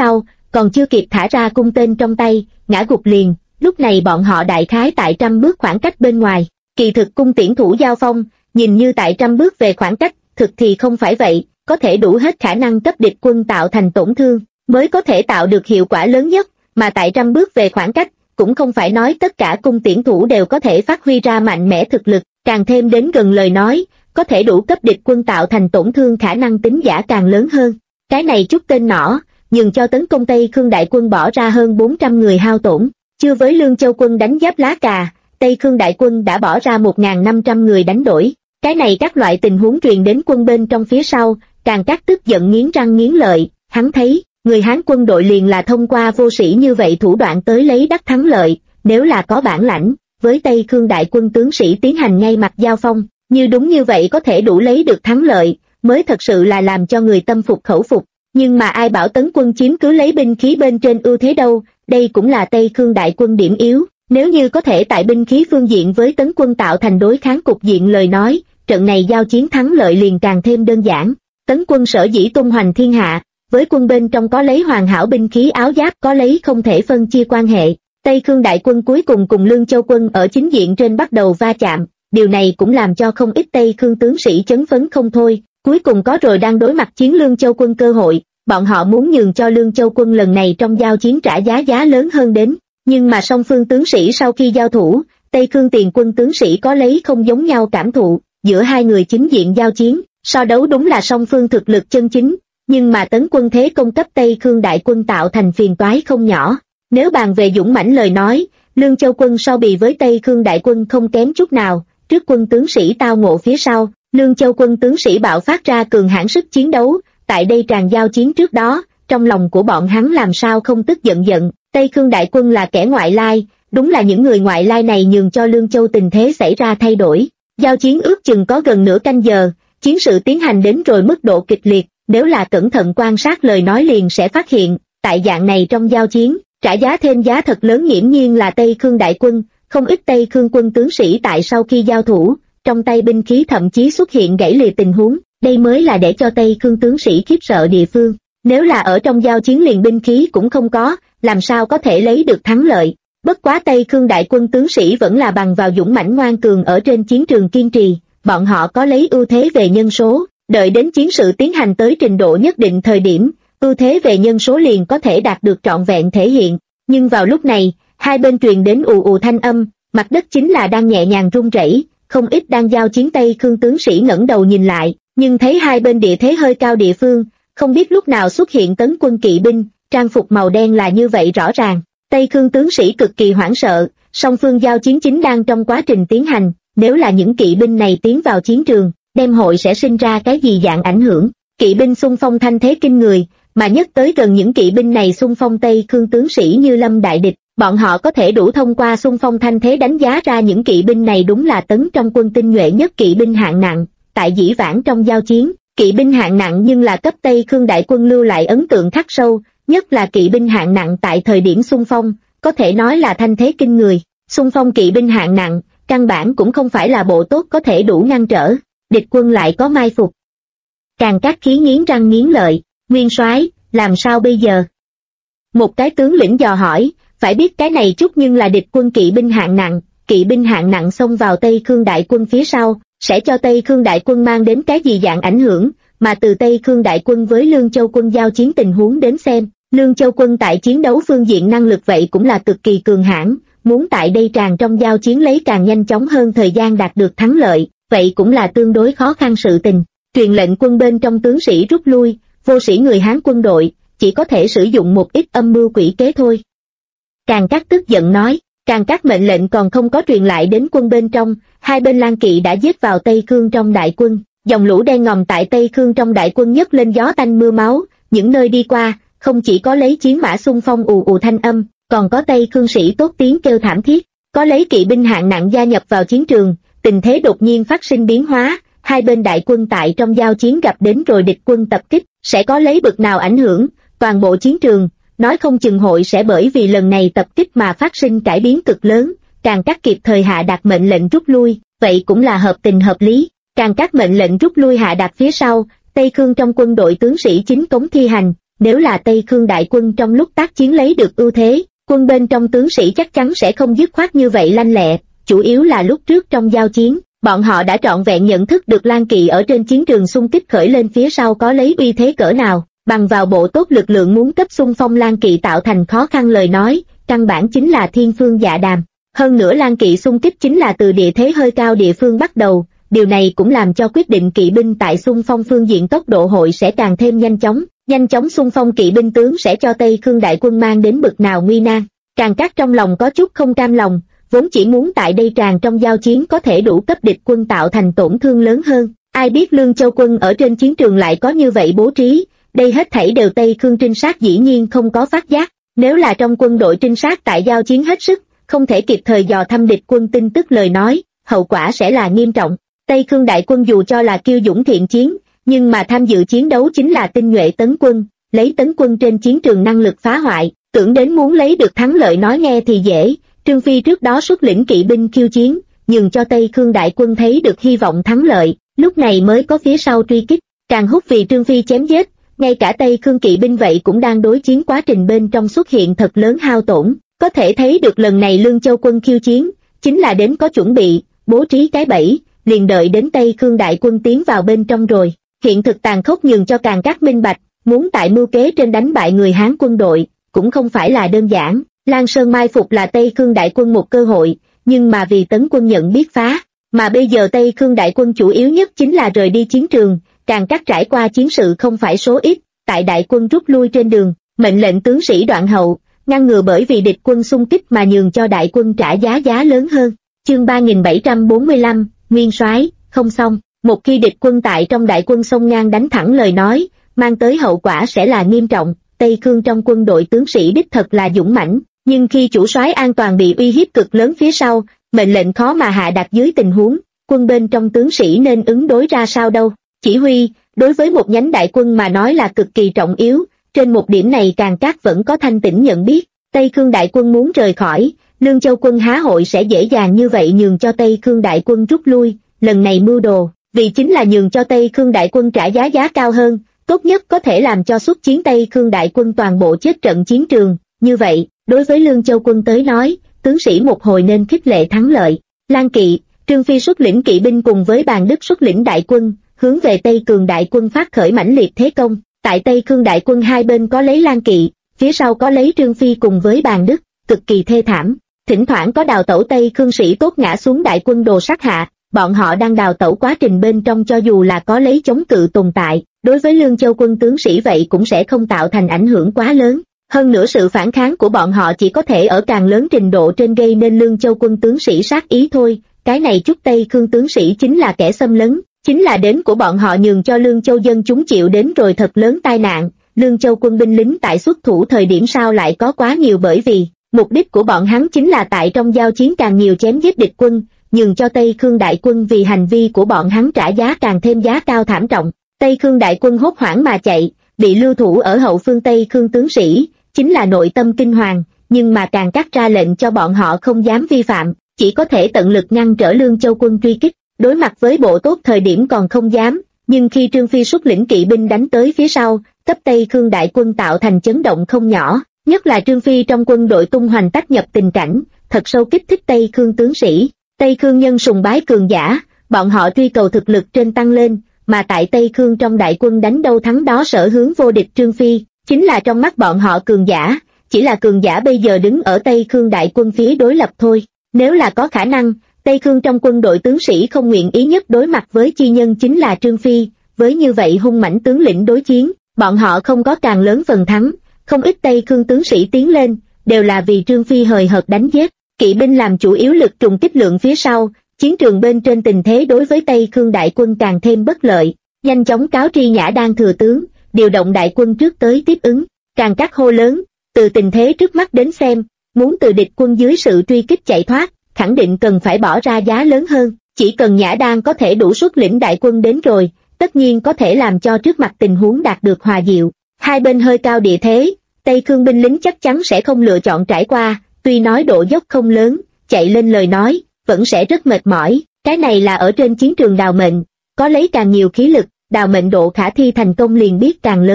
còn chưa kịp thả ra cung tên trong tay, ngã gục liền. Lúc này bọn họ đại khái tại 100 bước khoảng cách bên ngoài. Kỳ thực cung tiễn thủ giao phong, nhìn như tại 100 bước về khoảng cách, thực thì không phải vậy, có thể đủ hết khả năng cấp địch quân tạo thành tổn thương, mới có thể tạo được hiệu quả lớn nhất, mà tại 100 bước về khoảng cách, cũng không phải nói tất cả cung tiễn thủ đều có thể phát huy ra mạnh mẽ thực lực, càng thêm đến gần lời nói, có thể đủ cấp địch quân tạo thành tổn thương khả năng tính giả càng lớn hơn. Cái này chút tên nỏ, nhường cho tấn công Tây Khương đại quân bỏ ra hơn 400 người hao tổn, chưa với Lương Châu quân đánh giáp lá cà, Tây Khương đại quân đã bỏ ra 1.500 người đánh đổi. Cái này các loại tình huống truyền đến quân bên trong phía sau, càng các tức giận nghiến răng nghiến lợi, hắn thấy, người Hán quân đội liền là thông qua vô sĩ như vậy thủ đoạn tới lấy đắc thắng lợi, nếu là có bản lãnh, với Tây Khương đại quân tướng sĩ tiến hành ngay mặt giao phong, như đúng như vậy có thể đủ lấy được thắng lợi, mới thật sự là làm cho người tâm phục khẩu phục. Nhưng mà ai bảo tấn quân chiếm cứ lấy binh khí bên trên ưu thế đâu, đây cũng là Tây Khương đại quân điểm yếu, nếu như có thể tại binh khí phương diện với tấn quân tạo thành đối kháng cục diện lời nói, trận này giao chiến thắng lợi liền càng thêm đơn giản. Tấn quân sở dĩ tung hoành thiên hạ, với quân bên trong có lấy hoàn hảo binh khí áo giáp có lấy không thể phân chia quan hệ. Tây Khương đại quân cuối cùng cùng Lương Châu quân ở chính diện trên bắt đầu va chạm, điều này cũng làm cho không ít Tây Khương tướng sĩ chấn phấn không thôi, cuối cùng có rồi đang đối mặt chiến Lương Châu quân cơ hội, bọn họ muốn nhường cho Lương Châu quân lần này trong giao chiến trả giá lớn hơn đến, nhưng mà song phương tướng sĩ sau khi giao thủ, Tây Khương tiền quân tướng sĩ có lấy không giống nhau cảm thụ, giữa hai người chính diện giao chiến, so đấu đúng là song phương thực lực chân chính, nhưng mà tấn quân thế công cấp Tây Khương đại quân tạo thành phiền toái không nhỏ. Nếu bàn về dũng mãnh lời nói, Lương Châu quân so bì với Tây Khương đại quân không kém chút nào, trước quân tướng sĩ tao ngộ phía sau, Lương Châu quân tướng sĩ bạo phát ra cường hãn sức chiến đấu, tại đây tràn giao chiến trước đó, trong lòng của bọn hắn làm sao không tức giận. Tây Khương đại quân là kẻ ngoại lai, đúng là những người ngoại lai này nhường cho Lương Châu tình thế xảy ra thay đổi. Giao chiến ước chừng có gần nửa canh giờ, chiến sự tiến hành đến rồi mức độ kịch liệt, nếu là cẩn thận quan sát lời nói liền sẽ phát hiện, tại dạng này trong giao chiến, trả giá thêm giá thật lớn nghiễm nhiên là Tây Khương đại quân, không ít Tây Khương quân tướng sĩ tại sau khi giao thủ, trong tay binh khí thậm chí xuất hiện gãy lìa tình huống, đây mới là để cho Tây Khương tướng sĩ khiếp sợ địa phương. Nếu là ở trong giao chiến liền binh khí cũng không có, làm sao có thể lấy được thắng lợi. Bất quá Tây Khương đại quân tướng sĩ vẫn là bằng vào dũng mãnh ngoan cường ở trên chiến trường kiên trì, bọn họ có lấy ưu thế về nhân số, đợi đến chiến sự tiến hành tới trình độ nhất định thời điểm, ưu thế về nhân số liền có thể đạt được trọn vẹn thể hiện. Nhưng vào lúc này, hai bên truyền đến ù ù thanh âm, mặt đất chính là đang nhẹ nhàng rung rẩy, không ít đang giao chiến Tây Khương tướng sĩ ngẩng đầu nhìn lại, nhưng thấy hai bên địa thế hơi cao địa phương, không biết lúc nào xuất hiện tấn quân kỵ binh, trang phục màu đen là như vậy rõ ràng. Tây Khương tướng sĩ cực kỳ hoảng sợ, song phương giao chiến chính đang trong quá trình tiến hành, nếu là những kỵ binh này tiến vào chiến trường, đem hội sẽ sinh ra cái gì dạng ảnh hưởng. Kỵ binh xung phong thanh thế kinh người, mà nhất tới gần những kỵ binh này xung phong Tây Khương tướng sĩ như lâm đại địch, bọn họ có thể đủ thông qua xung phong thanh thế đánh giá ra những kỵ binh này đúng là tấn trong quân tinh nhuệ nhất kỵ binh hạng nặng. Tại dĩ vãng trong giao chiến, kỵ binh hạng nặng nhưng là cấp Tây Khương đại quân lưu lại ấn tượng khắc sâu, nhất là kỵ binh hạng nặng tại thời điểm xung phong, có thể nói là thanh thế kinh người. Xung phong kỵ binh hạng nặng, căn bản cũng không phải là bộ tốt có thể đủ ngăn trở, địch quân lại có mai phục. Càng các khí nghiến răng nghiến lợi, nguyên soái, làm sao bây giờ? Một cái tướng lĩnh dò hỏi, phải biết cái này chút nhưng là địch quân kỵ binh hạng nặng xông vào Tây Khương đại quân phía sau, sẽ cho Tây Khương đại quân mang đến cái gì dạng ảnh hưởng, mà từ Tây Khương đại quân với Lương Châu quân giao chiến tình huống đến xem, Lương Châu quân tại chiến đấu phương diện năng lực vậy cũng là cực kỳ cường hãn, muốn tại đây tràn trong giao chiến lấy càng nhanh chóng hơn thời gian đạt được thắng lợi, vậy cũng là tương đối khó khăn sự tình. Truyền lệnh quân bên trong tướng sĩ rút lui, vô sĩ người Hán quân đội, chỉ có thể sử dụng một ít âm mưu quỷ kế thôi. Càng Cát tức giận nói, Càng Cát mệnh lệnh còn không có truyền lại đến quân bên trong, hai bên Lan Kỵ đã giết vào Tây Khương trong đại quân, dòng lũ đen ngòm tại Tây Khương trong đại quân nhấc lên gió tanh mưa máu, những nơi đi qua, không chỉ có lấy chiến mã xung phong ù ù thanh âm, còn có Tây Khương sĩ tốt tiếng kêu thảm thiết, có lấy kỵ binh hạng nặng gia nhập vào chiến trường, tình thế đột nhiên phát sinh biến hóa, hai bên đại quân tại trong giao chiến gặp đến rồi địch quân tập kích, sẽ có lấy bực nào ảnh hưởng, toàn bộ chiến trường, nói không chừng hội sẽ bởi vì lần này tập kích mà phát sinh cải biến cực lớn. Càng Cát kịp thời hạ đạt mệnh lệnh rút lui, vậy cũng là hợp tình hợp lý. Càng Cát mệnh lệnh rút lui hạ đạt phía sau, Tây Khương trong quân đội tướng sĩ chính cống thi hành, Nếu là Tây Khương đại quân trong lúc tác chiến lấy được ưu thế, quân bên trong tướng sĩ chắc chắn sẽ không dứt khoát như vậy lanh lẹ, chủ yếu là lúc trước trong giao chiến, bọn họ đã trọn vẹn nhận thức được Lan Kỵ ở trên chiến trường xung kích khởi lên phía sau có lấy uy thế cỡ nào, bằng vào bộ tốt lực lượng muốn cấp xung phong Lan Kỵ tạo thành khó khăn lời nói, căn bản chính là thiên phương dạ đàm. Hơn nữa Lan Kỵ xung kích chính là từ địa thế hơi cao địa phương bắt đầu, điều này cũng làm cho quyết định kỵ binh tại xung phong phương diện tốc độ hội sẽ càng thêm nhanh chóng xung phong kỵ binh tướng sẽ cho Tây Khương đại quân mang đến bực nào nguy nan. Càng Cát trong lòng có chút không cam lòng, vốn chỉ muốn tại đây tràn trong giao chiến có thể đủ cấp địch quân tạo thành tổn thương lớn hơn, ai biết Lương Châu quân ở trên chiến trường lại có như vậy bố trí, đây hết thảy đều Tây Khương trinh sát dĩ nhiên không có phát giác, nếu là trong quân đội trinh sát tại giao chiến hết sức, không thể kịp thời dò thăm địch quân tin tức lời nói, hậu quả sẽ là nghiêm trọng. Tây Khương đại quân dù cho là kiêu dũng thiện chiến, nhưng mà tham dự chiến đấu chính là tinh nhuệ tấn quân, lấy tấn quân trên chiến trường năng lực phá hoại, tưởng đến muốn lấy được thắng lợi nói nghe thì dễ. Trương Phi trước đó xuất lĩnh kỵ binh khiêu chiến, nhưng cho Tây Khương đại quân thấy được hy vọng thắng lợi, lúc này mới có phía sau truy kích, càng húc vì Trương Phi chém giết, ngay cả Tây Khương kỵ binh vậy cũng đang đối chiến quá trình bên trong xuất hiện thật lớn hao tổn, có thể thấy được lần này Lương Châu quân khiêu chiến, chính là đến có chuẩn bị, bố trí cái bẫy, liền đợi đến Tây Khương đại quân tiến vào bên trong rồi. Hiện thực tàn khốc nhường cho càng Cát minh bạch, muốn tại mưu kế trên đánh bại người Hán quân đội, cũng không phải là đơn giản. Lan Sơn mai phục là Tây Khương đại quân một cơ hội, nhưng mà vì tấn quân nhận biết phá, mà bây giờ Tây Khương đại quân chủ yếu nhất chính là rời đi chiến trường, càng Cát trải qua chiến sự không phải số ít, tại đại quân rút lui trên đường, mệnh lệnh tướng sĩ đoạn hậu, ngăn ngừa bởi vì địch quân xung kích mà nhường cho đại quân trả giá lớn hơn. Chương 3745, Nguyên soái, không xong, một khi địch quân tại trong đại quân xông ngang đánh thẳng lời nói, mang tới hậu quả sẽ là nghiêm trọng. Tây Khương trong quân đội tướng sĩ đích thật là dũng mãnh, nhưng khi chủ soái an toàn bị uy hiếp cực lớn phía sau, mệnh lệnh khó mà hạ đạt dưới tình huống, quân bên trong tướng sĩ nên ứng đối ra sao đâu. Chỉ huy, đối với một nhánh đại quân mà nói là cực kỳ trọng yếu, trên một điểm này càng Cát vẫn có thanh tĩnh nhận biết, Tây Khương đại quân muốn rời khỏi, Lương Châu quân há hội sẽ dễ dàng như vậy nhường cho Tây Khương đại quân rút lui, lần này mưu đồ, vì chính là nhường cho Tây Khương đại quân trả giá cao hơn, tốt nhất có thể làm cho xuất chiến Tây Khương đại quân toàn bộ chết trận chiến trường, như vậy, đối với Lương Châu quân tới nói, tướng sĩ một hồi nên khích lệ thắng lợi. Lan Kỵ, Trương Phi xuất lĩnh kỵ binh cùng với Bàn Đức xuất lĩnh đại quân, hướng về Tây Khương đại quân phát khởi mãnh liệt thế công, tại Tây Khương đại quân hai bên có lấy Lan Kỵ, phía sau có lấy Trương Phi cùng với Bàn Đức, cực kỳ thê thảm, thỉnh thoảng có đào tẩu Tây Khương sĩ tốt ngã xuống đại quân đồ sát hạ, bọn họ đang đào tẩu quá trình bên trong cho dù là có lấy chống cự tồn tại, đối với Lương Châu quân tướng sĩ vậy cũng sẽ không tạo thành ảnh hưởng quá lớn. Hơn nữa sự phản kháng của bọn họ chỉ có thể ở càng lớn trình độ trên gây nên Lương Châu quân tướng sĩ sát ý thôi, cái này chút Tây Khương tướng sĩ chính là kẻ xâm lấn, chính là đến của bọn họ nhường cho Lương Châu dân chúng chịu đến rồi thật lớn tai nạn. Lương Châu quân binh lính tại xuất thủ thời điểm sao lại có quá nhiều, bởi vì mục đích của bọn hắn chính là tại trong giao chiến càng nhiều chém giết địch quân, nhường cho Tây Khương đại quân vì hành vi của bọn hắn trả giá càng thêm giá cao thảm trọng. Tây Khương đại quân hốt hoảng mà chạy, bị lưu thủ ở hậu phương Tây Khương tướng sĩ, chính là nội tâm kinh hoàng, nhưng mà càng Cát ra lệnh cho bọn họ không dám vi phạm, chỉ có thể tận lực ngăn trở Lương Châu quân truy kích, đối mặt với bộ tốt thời điểm còn không dám, nhưng khi Trương Phi xuất lĩnh kỵ binh đánh tới phía sau, cấp Tây Khương đại quân tạo thành chấn động không nhỏ, nhất là Trương Phi trong quân đội tung hoành tác nhập tình cảnh, thật sâu kích thích Tây Khương tướng sĩ. Tây Khương nhân sùng bái cường giả, bọn họ truy cầu thực lực trên tăng lên, mà tại Tây Khương trong đại quân đánh đâu thắng đó sở hướng vô địch Trương Phi, chính là trong mắt bọn họ cường giả, chỉ là cường giả bây giờ đứng ở Tây Khương đại quân phía đối lập thôi. Nếu là có khả năng, Tây Khương trong quân đội tướng sĩ không nguyện ý nhất đối mặt với chi nhân chính là Trương Phi, với như vậy hung mãnh tướng lĩnh đối chiến, bọn họ không có càng lớn phần thắng, không ít Tây Khương tướng sĩ tiến lên, đều là vì Trương Phi hời hợt đánh giết, kỵ binh làm chủ yếu lực trùng kích lượng phía sau, chiến trường bên trên tình thế đối với Tây Khương đại quân càng thêm bất lợi, nhanh chóng cáo tri Nhã Đan thừa tướng, điều động đại quân trước tới tiếp ứng, càng Cát hô lớn, từ tình thế trước mắt đến xem, muốn từ địch quân dưới sự truy kích chạy thoát, khẳng định cần phải bỏ ra giá lớn hơn, chỉ cần Nhã Đan có thể đủ xuất lĩnh đại quân đến rồi, tất nhiên có thể làm cho trước mặt tình huống đạt được hòa dịu. Hai bên hơi cao địa thế, Tây Khương binh lính chắc chắn sẽ không lựa chọn trải qua, tuy nói độ dốc không lớn, chạy lên lời nói, vẫn sẽ rất mệt mỏi, cái này là ở trên chiến trường đào mệnh, có lấy càng nhiều khí lực, đào mệnh độ khả thi thành công liền biết càng lớn.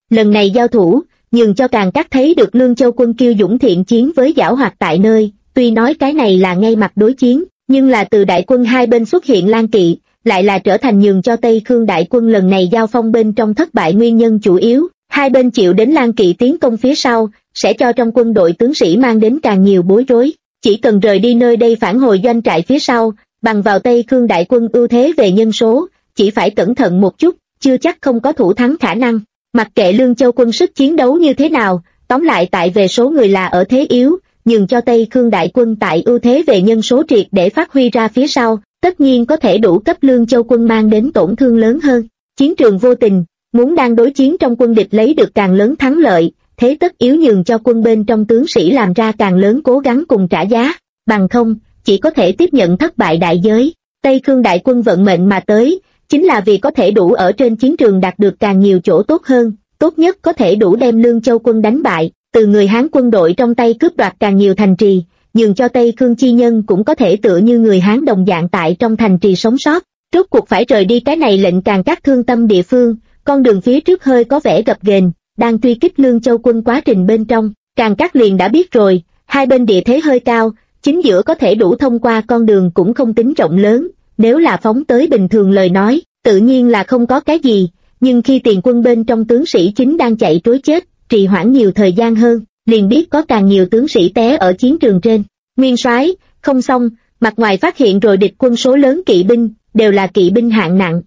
Lần này giao thủ, nhường cho Càn Cát thấy được Lương Châu quân kiêu dũng thiện chiến với giảo hoạt tại nơi, tuy nói cái này là ngay mặt đối chiến, nhưng là từ đại quân hai bên xuất hiện Lang Kỵ, lại là trở thành nhường cho Tây Khương đại quân lần này giao phong bên trong thất bại nguyên nhân chủ yếu. Hai bên chịu đến Lang Kỵ tiến công phía sau, sẽ cho trong quân đội tướng sĩ mang đến càng nhiều bối rối. Chỉ cần rời đi nơi đây phản hồi doanh trại phía sau, bằng vào Tây Khương đại quân ưu thế về nhân số, chỉ phải cẩn thận một chút, chưa chắc không có thủ thắng khả năng. Mặc kệ Lương Châu quân sức chiến đấu như thế nào, tóm lại tại về số người là ở thế yếu, nhưng cho Tây Khương đại quân tại ưu thế về nhân số triệt để phát huy ra phía sau, tất nhiên có thể đủ cấp Lương Châu quân mang đến tổn thương lớn hơn. Chiến trường vô tình, muốn đang đối chiến trong quân địch lấy được càng lớn thắng lợi, thế tất yếu nhường cho quân bên trong tướng sĩ làm ra càng lớn cố gắng cùng trả giá, bằng không, chỉ có thể tiếp nhận thất bại đại giới. Tây Khương đại quân vận mệnh mà tới, chính là vì có thể đủ ở trên chiến trường đạt được càng nhiều chỗ tốt hơn, tốt nhất có thể đủ đem Lương Châu quân đánh bại, từ người Hán quân đội trong tay cướp đoạt càng nhiều thành trì, nhường cho Tây Khương chi nhân cũng có thể tựa như người Hán đồng dạng tại trong thành trì sống sót. Rốt cuộc phải rời đi cái này lệnh Càn Cát thương tâm địa phương, con đường phía trước hơi có vẻ gập ghềnh, đang truy kích Lương Châu quân quá trình bên trong, Càn Cát liền đã biết rồi, hai bên địa thế hơi cao, chính giữa có thể đủ thông qua con đường cũng không tính rộng lớn, nếu là phóng tới bình thường lời nói, tự nhiên là không có cái gì, nhưng khi tiền quân bên trong tướng sĩ chính đang chạy trối chết, trì hoãn nhiều thời gian hơn, liền biết có càng nhiều tướng sĩ té ở chiến trường trên. Nguyên soái, không xong, mặt ngoài phát hiện rồi địch quân số lớn kỵ binh, đều là kỵ binh hạng nặng.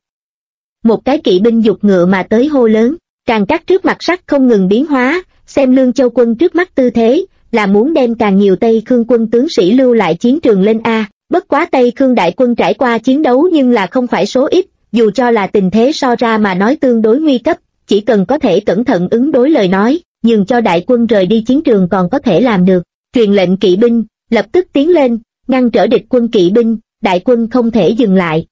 Một cái kỵ binh giục ngựa mà tới hô lớn, Càn Cát trước mặt sắc không ngừng biến hóa, xem Lương Châu quân trước mắt tư thế, là muốn đem càng nhiều Tây Khương quân tướng sĩ lưu lại chiến trường lên A. Bất quá Tây Khương đại quân trải qua chiến đấu nhưng là không phải số ít, dù cho là tình thế so ra mà nói tương đối nguy cấp, chỉ cần có thể cẩn thận ứng đối lời nói, nhường cho đại quân rời đi chiến trường còn có thể làm được. Truyền lệnh kỵ binh, lập tức tiến lên, ngăn trở địch quân kỵ binh, đại quân không thể dừng lại.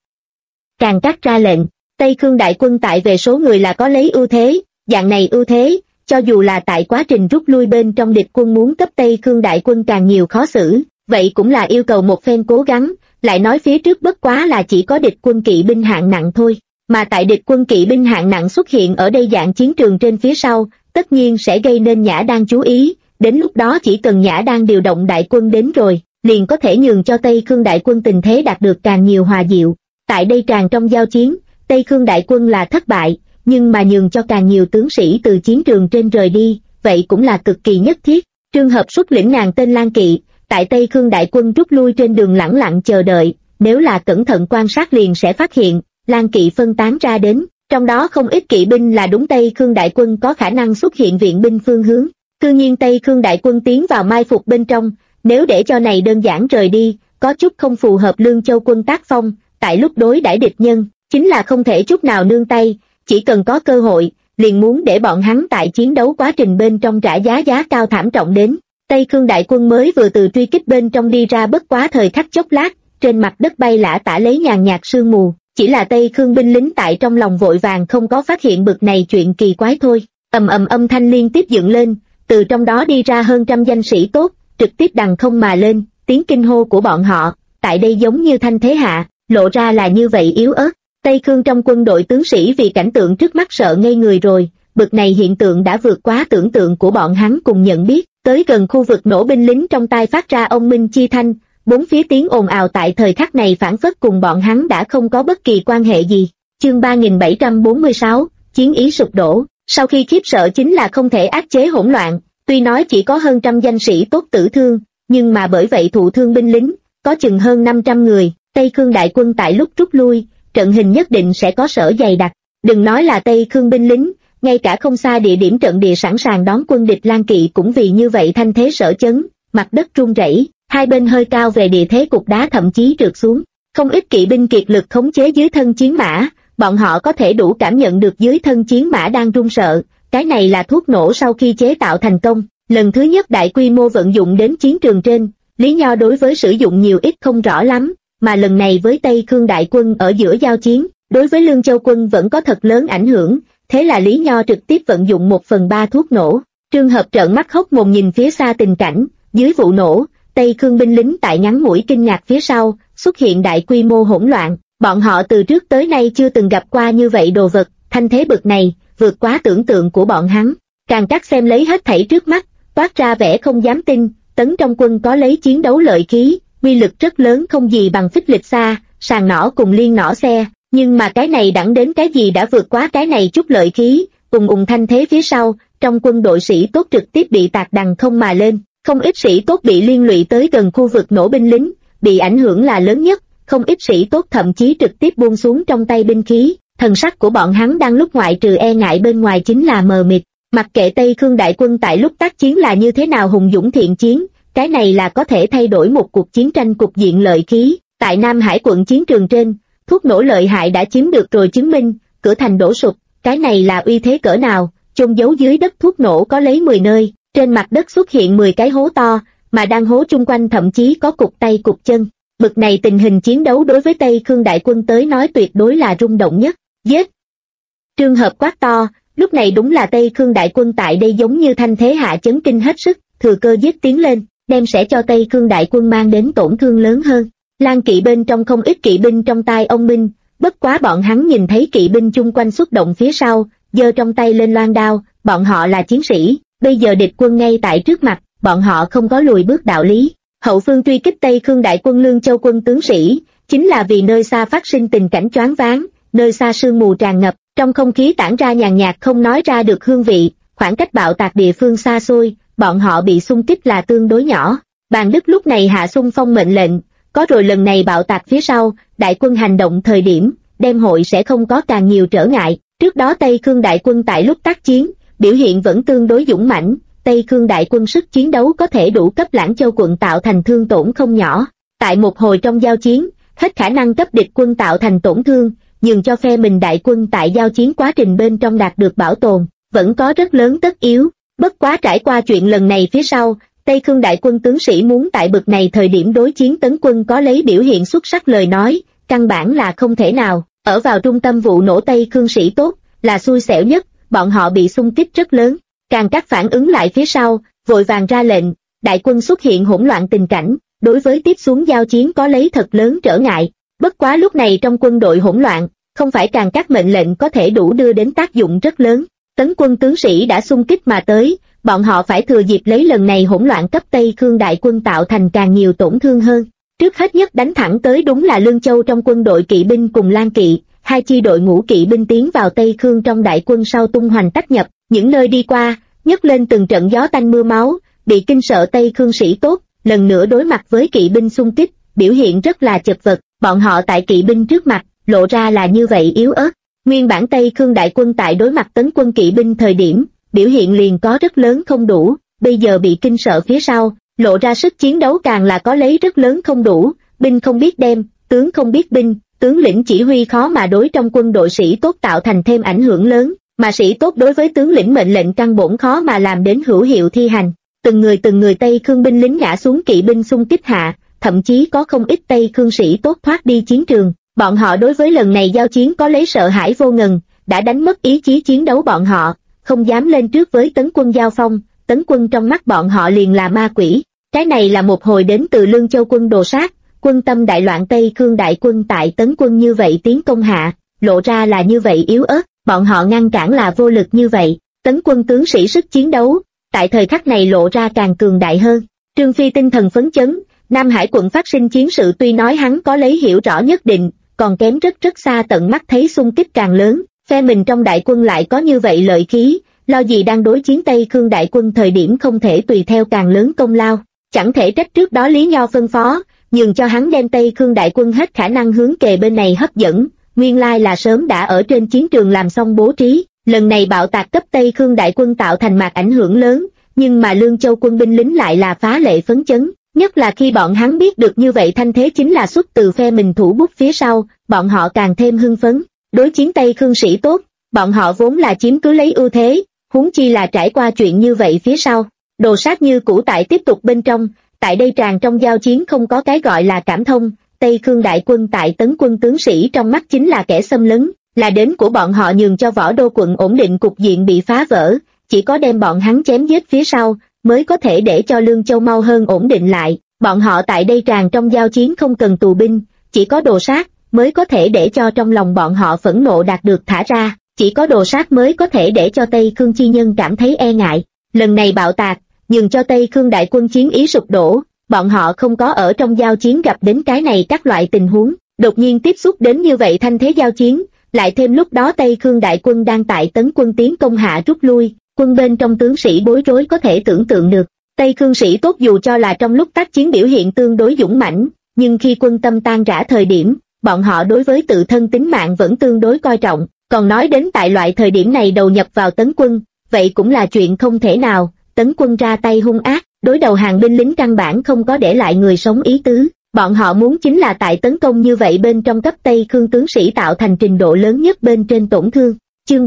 Càn Cát ra lệnh, Tây Khương đại quân tại về số người là có lấy ưu thế, dạng này ưu thế, cho dù là tại quá trình rút lui bên trong địch quân muốn cấp Tây Khương đại quân càng nhiều khó xử, vậy cũng là yêu cầu một phen cố gắng, lại nói phía trước bất quá là chỉ có địch quân kỵ binh hạng nặng thôi, mà tại địch quân kỵ binh hạng nặng xuất hiện ở đây dạng chiến trường trên phía sau, tất nhiên sẽ gây nên Nhã Đan chú ý, đến lúc đó chỉ cần Nhã Đan điều động đại quân đến rồi, liền có thể nhường cho Tây Khương đại quân tình thế đạt được càng nhiều hòa diệu. Tại đây tràn trong giao chiến, Tây Khương đại quân là thất bại, nhưng mà nhường cho càng nhiều tướng sĩ từ chiến trường trên rời đi, vậy cũng là cực kỳ nhất thiết. Trương Hợp xuất lĩnh ngàn tên Lang Kỵ, tại Tây Khương đại quân rút lui trên đường lẳng lặng chờ đợi, nếu là cẩn thận quan sát liền sẽ phát hiện, Lang Kỵ phân tán ra đến, trong đó không ít kỵ binh là đúng Tây Khương đại quân có khả năng xuất hiện viện binh phương hướng. Cư nhiên Tây Khương đại quân tiến vào mai phục bên trong, nếu để cho này đơn giản rời đi, có chút không phù hợp Lương Châu quân tác phong, tại lúc đối đãi địch nhân, chính là không thể chút nào nương tay, chỉ cần có cơ hội, liền muốn để bọn hắn tại chiến đấu quá trình bên trong trả giá cao thảm trọng đến. Tây Khương đại quân mới vừa từ truy kích bên trong đi ra bất quá thời khắc chốc lát, trên mặt đất bay lả tả lấy nhàn nhạt sương mù, chỉ là Tây Khương binh lính tại trong lòng vội vàng không có phát hiện bực này chuyện kỳ quái thôi. Ầm ầm âm thanh liên tiếp dựng lên, từ trong đó đi ra hơn trăm danh sĩ tốt, trực tiếp đằng không mà lên, tiếng kinh hô của bọn họ, tại đây giống như thanh thế hạ, lộ ra là như vậy yếu ớt. Tây Khương trong quân đội tướng sĩ vì cảnh tượng trước mắt sợ ngây người rồi, bực này hiện tượng đã vượt quá tưởng tượng của bọn hắn cùng nhận biết, tới gần khu vực nổ binh lính trong tai phát ra ông minh chi thanh, bốn phía tiếng ồn ào tại thời khắc này phản phất cùng bọn hắn đã không có bất kỳ quan hệ gì. Chương 3746, chiến ý sụp đổ, sau khi khiếp sợ chính là không thể áp chế hỗn loạn, tuy nói chỉ có hơn trăm danh sĩ tốt tử thương, nhưng mà bởi vậy thụ thương binh lính, có chừng hơn 500 người, Tây Khương đại quân tại lúc rút lui, trận hình nhất định sẽ có sở dày đặc, đừng nói là Tây Khương binh lính, ngay cả không xa địa điểm trận địa sẵn sàng đón quân địch Lang Kỵ cũng vì như vậy thanh thế sở chấn, mặt đất rung rẩy, hai bên hơi cao về địa thế cục đá thậm chí trượt xuống, không ít kỵ binh kiệt lực khống chế dưới thân chiến mã, bọn họ có thể đủ cảm nhận được dưới thân chiến mã đang run sợ, cái này là thuốc nổ sau khi chế tạo thành công, lần thứ nhất đại quy mô vận dụng đến chiến trường trên, lý nho đối với sử dụng nhiều ít không rõ lắm, mà lần này với Tây Khương đại quân ở giữa giao chiến, đối với Lương Châu quân vẫn có thật lớn ảnh hưởng, thế là Lý Nho trực tiếp vận dụng 1/3 thuốc nổ. Trương Hợp trợn mắt hốc mồm nhìn phía xa tình cảnh, dưới vụ nổ, Tây Khương binh lính tại ngắn ngủi kinh ngạc phía sau, xuất hiện đại quy mô hỗn loạn, bọn họ từ trước tới nay chưa từng gặp qua như vậy đồ vật, thanh thế bực này, vượt quá tưởng tượng của bọn hắn. Càn Cát xem lấy hết thảy trước mắt, toát ra vẻ không dám tin, Tấn trong quân có lấy chiến đấu lợi khí, uy lực rất lớn không gì bằng phích lịch xa, sàng nỏ cùng liên nỏ xe, nhưng mà cái này đẳng đến cái gì đã vượt quá cái này chút lợi khí, ùng thanh thế phía sau, trong quân đội sĩ tốt trực tiếp bị tạc đằng không mà lên, không ít sĩ tốt bị liên lụy tới gần khu vực nổ binh lính, bị ảnh hưởng là lớn nhất, không ít sĩ tốt thậm chí trực tiếp buông xuống trong tay binh khí, thần sắc của bọn hắn đang lúc ngoại trừ e ngại bên ngoài chính là mờ mịt. Mặc kệ Tây Khương đại quân tại lúc tác chiến là như thế nào hùng dũng thiện chiến, cái này là có thể thay đổi một cuộc chiến tranh cục diện lợi khí. Tại Nam Hải quận chiến trường trên, thuốc nổ lợi hại đã chiếm được rồi chứng minh, cửa thành đổ sụp, cái này là uy thế cỡ nào, chôn giấu dưới đất thuốc nổ có lấy 10 nơi, trên mặt đất xuất hiện 10 cái hố to, mà đang hố chung quanh thậm chí có cục tay cục chân. Bực này tình hình chiến đấu đối với Tây Khương đại quân tới nói tuyệt đối là rung động nhất. Giết! Trường hợp quát to, lúc này đúng là Tây Khương đại quân tại đây giống như thanh thế hạ chấn kinh hết sức, thừa cơ giết tiến lên, đem sẽ cho Tây Khương đại quân mang đến tổn thương lớn hơn. Lang kỵ bên trong không ít kỵ binh trong tay ông binh, bất quá bọn hắn nhìn thấy kỵ binh chung quanh xuất động phía sau, giơ trong tay lên loan đao, bọn họ là chiến sĩ, bây giờ địch quân ngay tại trước mặt, bọn họ không có lùi bước đạo lý. Hậu phương truy kích Tây Khương đại quân Lương Châu quân tướng sĩ, chính là vì nơi xa phát sinh tình cảnh choáng váng, nơi xa sương mù tràn ngập, trong không khí tản ra nhàn nhạt không nói ra được hương vị, khoảng cách bạo tạc địa phương xa xôi, bọn họ bị xung kích là tương đối nhỏ. Bàn Đức lúc này hạ xung phong mệnh lệnh, có rồi lần này bạo tạc phía sau, đại quân hành động thời điểm, đem hội sẽ không có càng nhiều trở ngại. Trước đó Tây Khương đại quân tại lúc tác chiến, biểu hiện vẫn tương đối dũng mãnh, Tây Khương đại quân sức chiến đấu có thể đủ cấp Lãng Châu quận tạo thành thương tổn không nhỏ. Tại một hồi trong giao chiến, hết khả năng cấp địch quân tạo thành tổn thương, nhường cho phe mình đại quân tại giao chiến quá trình bên trong đạt được bảo tồn, vẫn có rất lớn tất yếu. Bất quá trải qua chuyện lần này phía sau, Tây Khương đại quân tướng sĩ muốn tại bực này thời điểm đối chiến Tấn quân có lấy biểu hiện xuất sắc lời nói, căn bản là không thể nào. Ở vào trung tâm vụ nổ Tây Khương sĩ tốt, là xui xẻo nhất, bọn họ bị xung kích rất lớn. Càn Cát phản ứng lại phía sau, vội vàng ra lệnh, đại quân xuất hiện hỗn loạn tình cảnh, đối với tiếp xuống giao chiến có lấy thật lớn trở ngại. Bất quá lúc này trong quân đội hỗn loạn, không phải Càn Cát mệnh lệnh có thể đủ đưa đến tác dụng rất lớn. Tấn quân tướng sĩ đã xung kích mà tới, bọn họ phải thừa dịp lấy lần này hỗn loạn cấp Tây Khương đại quân tạo thành càng nhiều tổn thương hơn. Trước hết nhất đánh thẳng tới đúng là Lương Châu trong quân đội kỵ binh cùng Lang kỵ, hai chi đội ngũ kỵ binh tiến vào Tây Khương trong đại quân sau tung hoành tách nhập, những nơi đi qua, nhấc lên từng trận gió tanh mưa máu, bị kinh sợ Tây Khương sĩ tốt, lần nữa đối mặt với kỵ binh xung kích, biểu hiện rất là chật vật, bọn họ tại kỵ binh trước mặt, lộ ra là như vậy yếu ớt. Nguyên bản Tây Khương đại quân tại đối mặt Tấn quân kỵ binh thời điểm, biểu hiện liền có rất lớn không đủ, bây giờ bị kinh sợ phía sau, lộ ra sức chiến đấu càng là có lấy rất lớn không đủ, binh không biết đem, tướng không biết binh, tướng lĩnh chỉ huy khó mà đối trong quân đội sĩ tốt tạo thành thêm ảnh hưởng lớn, mà sĩ tốt đối với tướng lĩnh mệnh lệnh căn bổn khó mà làm đến hữu hiệu thi hành. Từng người Tây Khương binh lính ngã xuống kỵ binh xung kích hạ, thậm chí có không ít Tây Khương sĩ tốt thoát đi chiến trường. Bọn họ đối với lần này giao chiến có lấy sợ hãi vô ngần, đã đánh mất ý chí chiến đấu bọn họ, không dám lên trước với Tấn quân giao phong, Tấn quân trong mắt bọn họ liền là ma quỷ. Cái này là một hồi đến từ Lương Châu quân đồ sát, quân tâm đại loạn Tây Khương đại quân tại Tấn quân như vậy tiến công hạ, lộ ra là như vậy yếu ớt, bọn họ ngăn cản là vô lực như vậy, Tấn quân tướng sĩ sức chiến đấu, tại thời khắc này lộ ra càng cường đại hơn. Trương Phi tinh thần phấn chấn, Nam Hải quận phát sinh chiến sự tuy nói hắn có lấy hiểu rõ nhất định, còn kém rất xa tận mắt thấy xung kích càng lớn, phe mình trong đại quân lại có như vậy lợi khí, lo gì đang đối chiến Tây Khương đại quân thời điểm không thể tùy theo càng lớn công lao, chẳng thể trách trước đó Lý Nho phân phó, nhường cho hắn đem Tây Khương đại quân hết khả năng hướng kề bên này hấp dẫn, nguyên lai là sớm đã ở trên chiến trường làm xong bố trí, lần này bạo tạc cấp Tây Khương đại quân tạo thành mạc ảnh hưởng lớn, nhưng mà Lương Châu quân binh lính lại là phá lệ phấn chấn. Nhất là khi bọn hắn biết được như vậy thanh thế chính là xuất từ phe mình thủ bút phía sau, bọn họ càng thêm hưng phấn. Đối chiến Tây Khương sĩ tốt, bọn họ vốn là chiếm cứ lấy ưu thế, huống chi là trải qua chuyện như vậy phía sau. Đồ sát như cũ tại tiếp tục bên trong, tại đây tràn trong giao chiến không có cái gọi là cảm thông, Tây Khương đại quân tại Tấn quân tướng sĩ trong mắt chính là kẻ xâm lấn, là đến của bọn họ nhường cho Võ Đô quận ổn định cục diện bị phá vỡ, chỉ có đem bọn hắn chém giết phía sau, mới có thể để cho Lương Châu mau hơn ổn định lại. Bọn họ tại đây tràn trong giao chiến không cần tù binh, chỉ có đồ sát, mới có thể để cho trong lòng bọn họ phẫn nộ đạt được thả ra. chỉ có đồ sát mới có thể để cho Tây Khương chi nhân cảm thấy e ngại. Lần này bạo tạc, nhường cho Tây Khương đại quân chiến ý sụp đổ, bọn họ không có ở trong giao chiến gặp đến cái này các loại tình huống, đột nhiên tiếp xúc đến như vậy thanh thế giao chiến, lại thêm lúc đó Tây Khương đại quân đang tại tấn quân tiến công hạ rút lui, quân bên trong tướng sĩ bối rối có thể tưởng tượng được. Tây Khương sĩ tốt dù cho là trong lúc tác chiến biểu hiện tương đối dũng mãnh, nhưng khi quân tâm tan rã thời điểm, bọn họ đối với tự thân tính mạng vẫn tương đối coi trọng, còn nói đến tại loại thời điểm này đầu nhập vào tấn quân, vậy cũng là chuyện không thể nào. Tấn quân ra tay hung ác, đối đầu hàng binh lính căn bản không có để lại người sống ý tứ, bọn họ muốn chính là tại tấn công như vậy bên trong cấp Tây Khương tướng sĩ tạo thành trình độ lớn nhất bên trên tổn thương. Chương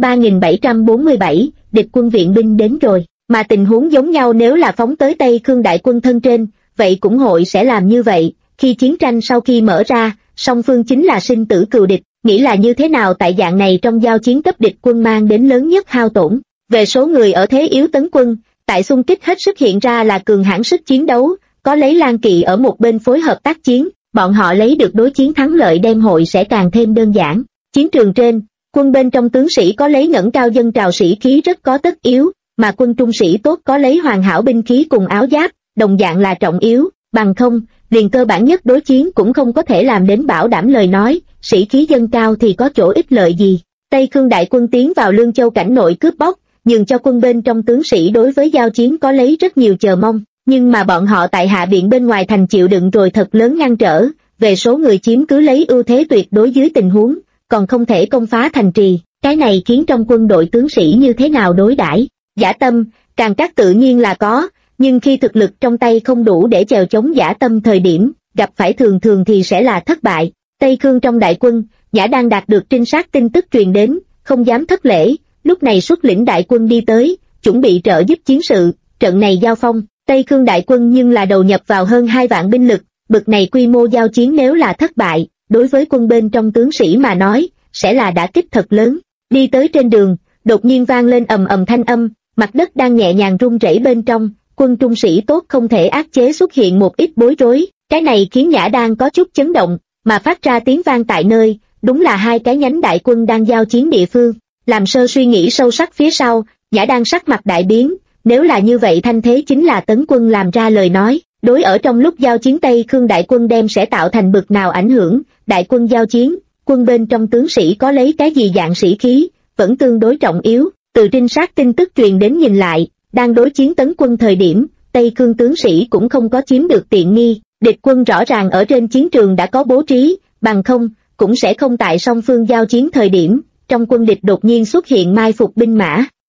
3747, địch quân viện binh đến rồi, mà tình huống giống nhau nếu là phóng tới Tây Khương đại quân thân trên, vậy cũng hội sẽ làm như vậy. Khi chiến tranh sau khi mở ra, song phương chính là sinh tử cừu địch, nghĩ là như thế nào tại dạng này trong giao chiến cấp địch quân mang đến lớn nhất hao tổn. Về số người ở thế yếu tấn quân, tại xung kích hết sức hiện ra là cường hãn sức chiến đấu, có lấy Lan Kỵ ở một bên phối hợp tác chiến, bọn họ lấy được đối chiến thắng lợi đem hội sẽ càng thêm đơn giản. Chiến trường trên, quân bên trong tướng sĩ có lấy ngẩng cao dân trào sĩ khí rất có tất yếu, mà quân trung sĩ tốt có lấy hoàn hảo binh khí cùng áo giáp, đồng dạng là trọng yếu, bằng không, liền cơ bản nhất đối chiến cũng không có thể làm đến bảo đảm lời nói, sĩ khí dâng cao thì có chỗ ích lợi gì. Tây Khương đại quân tiến vào Lương Châu cảnh nội cướp bóc, nhường cho quân bên trong tướng sĩ đối với giao chiến có lấy rất nhiều chờ mong, nhưng mà bọn họ tại hạ biện bên ngoài thành chịu đựng rồi thật lớn ngăn trở, về số người chiếm cứ lấy ưu thế tuyệt đối dưới tình huống, còn không thể công phá thành trì, cái này khiến trong quân đội tướng sĩ như thế nào đối đãi. Dã tâm, càng các tự nhiên là có, nhưng khi thực lực trong tay không đủ để chèo chống dã tâm thời điểm, gặp phải thường thường thì sẽ là thất bại. Tây Khương trong đại quân, Nhã đang đạt được trinh sát tin tức truyền đến, không dám thất lễ, lúc này xuất lĩnh đại quân đi tới, chuẩn bị trợ giúp chiến sự. Trận này giao phong, Tây Khương đại quân nhưng là đầu nhập vào hơn 2 vạn binh lực, bực này quy mô giao chiến nếu là thất bại, đối với quân bên trong tướng sĩ mà nói, sẽ là đả kích thật lớn. Đi tới trên đường, đột nhiên vang lên ầm ầm thanh âm, mặt đất đang nhẹ nhàng rung rẩy bên trong, quân trung sĩ tốt không thể áp chế xuất hiện một ít bối rối, cái này khiến Nhã đang có chút chấn động, mà phát ra tiếng vang tại nơi, đúng là 2 cái nhánh đại quân đang giao chiến địa phương. Làm sơ suy nghĩ sâu sắc phía sau, Nhã đang sắc mặt đại biến, nếu là như vậy thanh thế chính là tấn quân làm ra lời nói, đối ở trong lúc giao chiến Tây Khương đại quân đem sẽ tạo thành bực nào ảnh hưởng. Đại quân giao chiến, quân bên trong tướng sĩ có lấy cái gì dạng sĩ khí, vẫn tương đối trọng yếu, từ trinh sát tin tức truyền đến nhìn lại, đang đối chiến tấn quân thời điểm, Tây Khương tướng sĩ cũng không có chiếm được tiện nghi, địch quân rõ ràng ở trên chiến trường đã có bố trí, bằng không, cũng sẽ không tại song phương giao chiến thời điểm, trong quân địch đột nhiên xuất hiện mai phục binh mã,